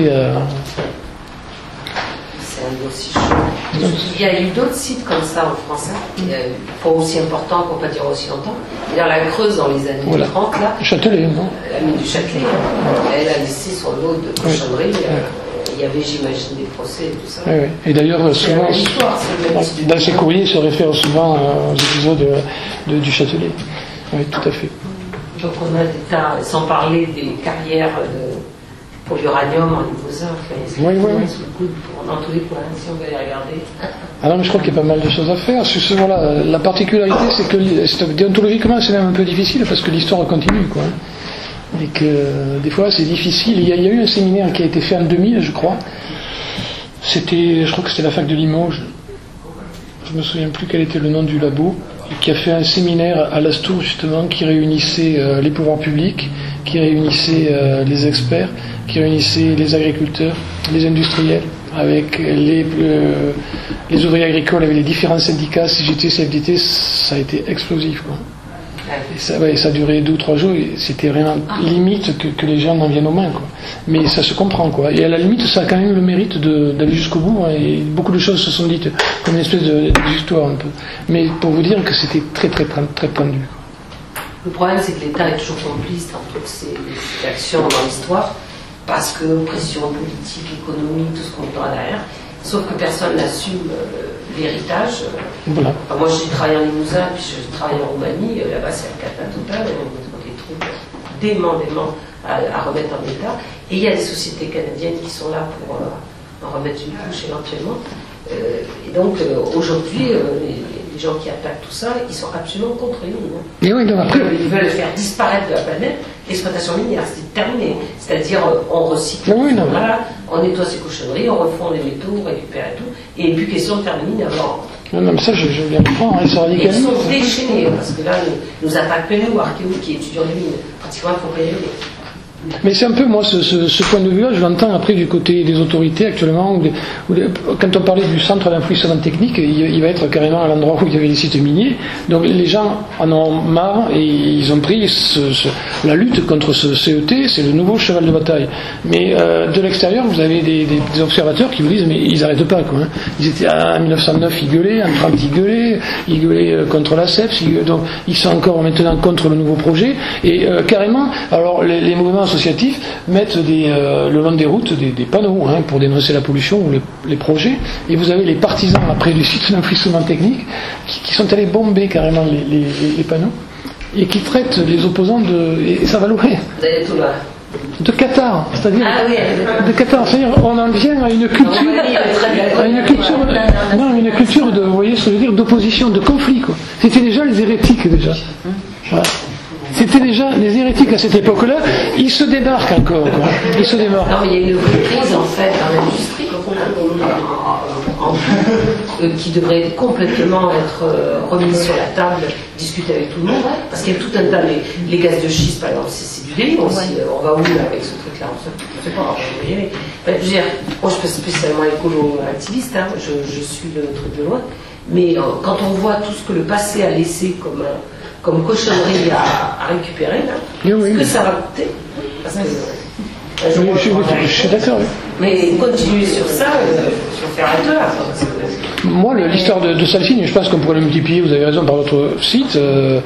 C'est un dossier chaud. Il y a eu d'autres sites comme ça en France, pas aussi importants, qu'on ne peut pas dire aussi longtemps. Dans la Creuse, dans les années 30, là. Châtelet, non? La mine du Châtelet. Elle a laissé son lot de cochonneries. Il y avait, j'imagine, des procès et tout ça. Oui, oui. Et d'ailleurs, souvent, dans ces courriers, se réfère souvent aux épisodes du Châtelet. Oui, tout à fait. Donc on a des tas, sans parler des carrières pour l'uranium en Limousin, sous le coude dans tous les coins, si on veut les regarder. Ah non, mais je crois qu'il y a pas mal de choses à faire. Voilà, la particularité, c'est que déontologiquement, c'est même un peu difficile parce que l'histoire continue, quoi. Et que des fois, c'est difficile. Il y a eu un séminaire qui a été fait en 2000, je crois. Je crois que c'était la fac de Limoges. Je me souviens plus quel était le nom du labo. Qui a fait un séminaire à l'Astour, justement, qui réunissait les pouvoirs publics, qui réunissait les experts, qui réunissait les agriculteurs, les industriels, avec les ouvriers agricoles, avec les différents syndicats, CGT, CFDT. Ça a été explosif, quoi. Et ça a duré 2 ou 3 jours, et c'était vraiment limite que les gens n'en viennent aux mains, quoi. Mais ça se comprend, quoi. Et à la limite, ça a quand même le mérite d'aller jusqu'au bout, hein, et beaucoup de choses se sont dites, comme une espèce d'histoire un peu. Mais pour vous dire que c'était très très très pendu. Le problème, c'est que l'État est toujours complice dans toutes ces actions dans l'histoire, parce que pression politique, économique, tout ce qu'on voudra derrière. Sauf que personne n'assume l'héritage. Voilà. Enfin, moi, j'ai travaillé en Limousin, puis je travaille en Roumanie. Là-bas, c'est un cata total. On des trucs dément à remettre en état. Et il y a des sociétés canadiennes qui sont là pour en remettre une couche éventuellement. Et donc, aujourd'hui, les les gens qui attaquent tout ça, ils sont absolument contre les mines. Et oui, donc après... Ils veulent faire disparaître de la planète l'exploitation minière, c'est terminé. C'est-à-dire, on recycle, Oui, non. voilà, on nettoie ces cochonneries, on refond les métaux, on récupère et tout, et il n'y a plus question de faire des mines avant. Non, mais ça, je viens de prendre, ils sont Ils radicalisés. sont déchaînés, parce que là, nous attaquent nous, archéologues qui étudions les mines, pratiquement pour périr. Mais c'est un peu, moi, ce point de vue-là, je l'entends après du côté des autorités actuellement. Quand on parlait du centre d'enfouissement technique, il va être carrément à l'endroit où il y avait les sites miniers. Donc les gens en ont marre et ils ont pris la lutte contre ce CET, c'est le nouveau cheval de bataille. Mais de l'extérieur, vous avez des observateurs qui vous disent, mais ils n'arrêtent pas, quoi. Hein. Ils étaient en 1909, ils gueulaient, en 1930, ils gueulaient contre la CEPS, donc ils sont encore maintenant contre le nouveau projet. Et carrément, alors les mouvements associatifs mettent le long des routes des panneaux pour dénoncer la pollution ou les projets, et vous avez les partisans après du site d'enfouissement technique qui sont allés bomber carrément les panneaux et qui traitent les opposants et ça va loin de Qatar, c'est-à-dire de Qatar, c'est-à-dire on en vient à une culture de, vous voyez ce que je veux dire, d'opposition, de conflit, quoi. C'était déjà les hérétiques déjà. Voilà. C'était déjà les hérétiques à cette époque-là, ils se débarquent encore, quoi. Ils se débarquent. Non, mais il y a une crise en fait dans l'industrie qui devrait complètement être remise sur la table, discuter avec tout le monde, parce qu'il y a tout un tas, les gaz de schiste par exemple, c'est du délire aussi. On va où là avec ce truc-là? On ne sait pas. Je veux dire, moi je suis spécialement écolo-activiste, je suis le truc de loin, mais quand on voit tout ce que le passé a laissé comme cochonnerie à récupérer, là, est-ce que ça va coûter? Parce que, je suis d'accord. Oui. Mais continuer sur ça, il faut faire un peu là. Moi, l'histoire de Salsigne, je pense qu'on pourrait le multiplier, vous avez raison, par votre site.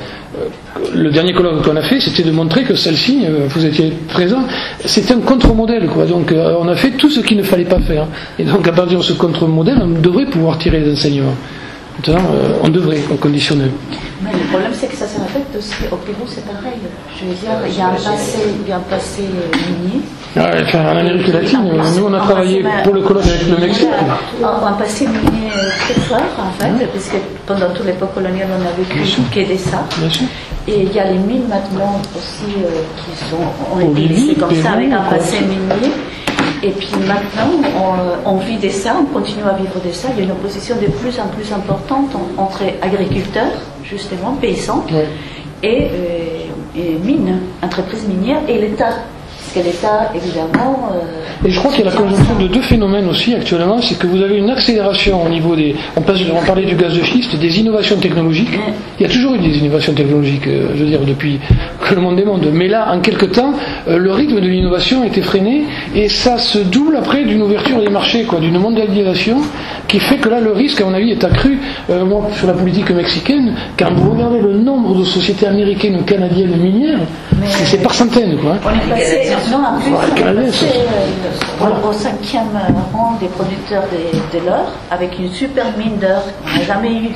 Le dernier colloque qu'on a fait, c'était de montrer que Salsigne, vous étiez présent, c'était un contre-modèle, quoi. Donc, on a fait tout ce qu'il ne fallait pas faire. Et donc, à partir de ce contre-modèle, on devrait pouvoir tirer des enseignements. Maintenant, on devrait, en conditionnel. Mais le problème, c'est que ça se répète aussi au Pérou, c'est pareil. Je veux dire, il y a un passé minier. En Amérique latine, nous on a travaillé pour le colloque avec le Mexique. Un passé minier très fort, en fait, puisque pendant toute l'époque coloniale, on n'avait que des ça. Et il y a les mines maintenant aussi qui ont été laissées comme ça, avec un passé minier. Et puis maintenant, on vit de ça, on continue à vivre de ça. Il y a une opposition de plus en plus importante entre agriculteurs, justement, paysans, et mines, entreprises minières, et l'État. Parce que l'État, évidemment... Et je crois qu'il y a la conjonction de deux phénomènes aussi actuellement, c'est que vous avez une accélération au niveau des... On parlait du gaz de schiste, des innovations technologiques. Il y a toujours eu des innovations technologiques, je veux dire, depuis que le monde est monde. Mais là, en quelque temps, le rythme de l'innovation a été freiné, et ça se double après d'une ouverture des marchés, quoi, d'une mondialisation, qui fait que là, le risque, à mon avis, est accru. Moi, sur la politique mexicaine, quand vous regardez le nombre de sociétés américaines ou canadiennes minières, c'est par centaines, quoi. On est passé... Non, en plus, on est passé au 5e rang des producteurs de l'or, avec une super mine d'or qu'on n'a jamais eue.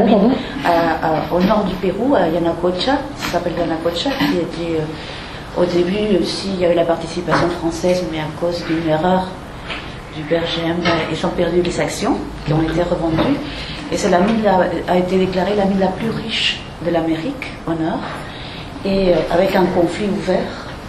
Au nord du Pérou, à Yanacocha, ça s'appelle Yanacocha, qui était au début aussi, il y a eu la participation française, mais à cause d'une erreur du BRGM, ils ont perdu les actions qui ont été revendues. Et c'est la mine a été déclarée la mine la plus riche de l'Amérique au nord, et avec un conflit ouvert.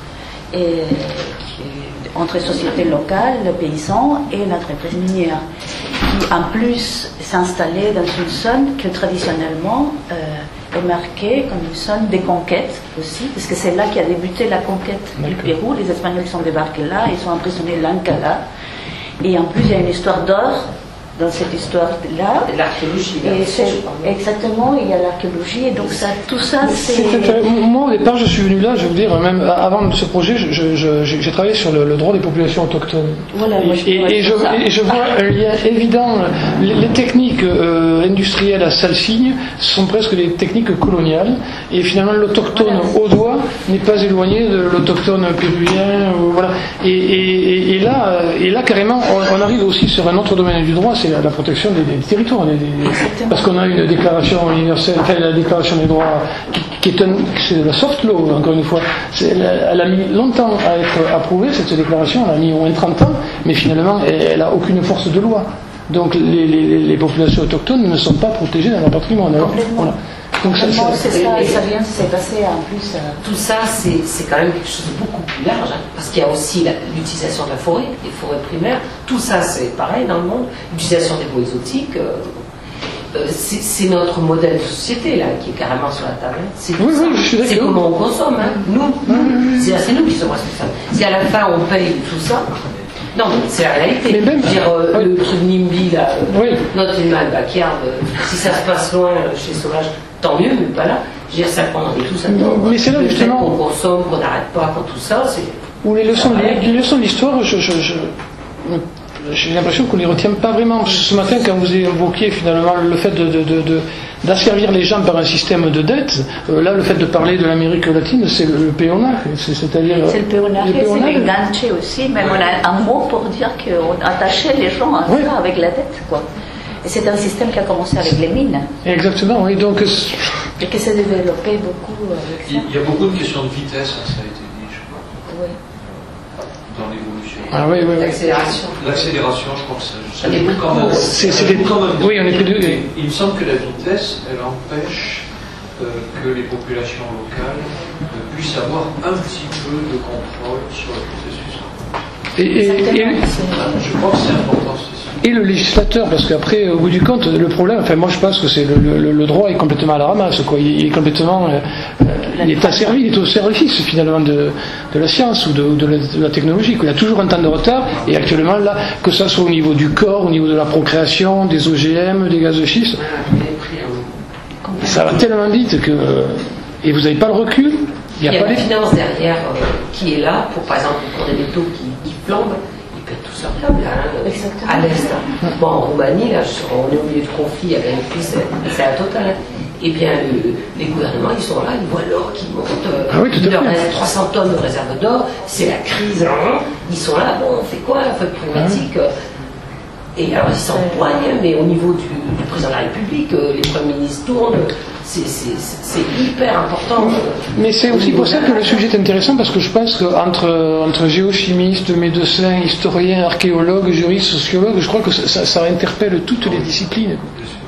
Entre sociétés locales, paysans et l'entreprise minière, qui en plus s'installait dans une zone que traditionnellement est marquée comme une zone des conquêtes aussi, parce que c'est là qu'a débuté la conquête du Pérou. Les Espagnols sont débarqués là, ils sont emprisonnés l'Ancala, et en plus il y a une histoire d'or dans cette histoire-là. L'archéologie. Exactement, il y a l'archéologie, et donc ça, tout ça, c'est... Moi, au départ, je suis venu là, je veux dire, même avant ce projet, j'ai travaillé sur le droit des populations autochtones. Voilà, et je vois un lien évident. Les techniques industrielles à Salsigne sont presque des techniques coloniales, et finalement, l'autochtone audois n'est pas éloigné de l'autochtone péruvien, voilà. Et là, carrément, on arrive aussi sur un autre domaine du droit, c'est la protection des territoires, parce qu'on a une déclaration universelle, la déclaration des droits, c'est la soft law, encore une fois. Elle a mis longtemps à être approuvée, cette déclaration, elle a mis au moins 30 ans, mais finalement, elle n'a aucune force de loi. Donc les populations autochtones ne sont pas protégées dans leur patrimoine. Alors, voilà. Donc c'est ça, et ça vient de s'est passé en plus. Tout ça, c'est quand même quelque chose de beaucoup plus large, hein, parce qu'il y a aussi l'utilisation de la forêt, des forêts primaires. Tout ça, c'est pareil dans le monde. L'utilisation des bois exotiques. C'est notre modèle de société là qui est carrément sur la table. C'est comment on consomme. Hein. Nous, c'est nous qui sommes responsables. Si à la fin on paye tout ça, non, c'est la réalité. Mais même, le truc NIMBY là, notre animal backyard, si ça se passe loin chez Sauvage, tant mieux, mais pas là. Je veux dire, ça prend tout ça. Mais c'est là le justement fait qu'on consomme, qu'on n'arrête pas, quand tout ça, c'est. Ou les leçons de l'histoire, j'ai l'impression qu'on ne les retient pas vraiment. Ce matin, quand vous évoquiez finalement le fait d'asservir les gens par un système de dette, là, le fait de parler de l'Amérique latine, c'est le péonage. C'est-à-dire. C'est le péonage, c'est le ganché aussi. Même on a un mot pour dire qu'on attachait les gens à ça avec la dette, quoi. Et c'est un système qui a commencé avec les mines. Exactement, oui. Donc, et qui s'est développé beaucoup avec ça. Il y a beaucoup de questions de vitesse, hein, ça a été dit, je crois. Oui. Dans l'évolution. Ah oui. L'accélération. L'accélération, je crois que ça joue quand même. Oui, on est plus de. Il me semble que la vitesse, elle empêche que les populations locales puissent avoir un petit peu de contrôle sur le processus. Je crois que c'est important, c'est ça. Et le législateur, parce qu'après, au bout du compte, le problème, enfin moi je pense que c'est le droit est complètement à la ramasse, quoi. Il est complètement, il est asservi, il est au service finalement de la science ou de la technologie. Il y a toujours un temps de retard, et actuellement là, que ça soit au niveau du corps, au niveau de la procréation, des OGM, des gaz de schiste, ça va tellement vite que, et vous n'avez pas le recul. Il y a la finance derrière qui est là pour, par exemple, pour des métaux qui flambent. Tout sur table, hein, à l'est. Bon, en Roumanie, là, on est au milieu de conflit, il y a une crise, c'est la totale. Eh bien, les gouvernements, ils sont là, ils voient l'or qui monte. Il leur reste 300 tonnes de réserve d'or, c'est la crise. Hein, ils sont là, bon, on fait quoi, on fait problématique. Et alors, ils s'empoignent, mais au niveau du président de la République, les premiers ministres tournent. C'est hyper important. Mais c'est aussi pour ça que le sujet est intéressant, parce que je pense qu'entre géochimistes, médecins, historiens, archéologues, juristes, sociologues, je crois que ça interpelle toutes les disciplines.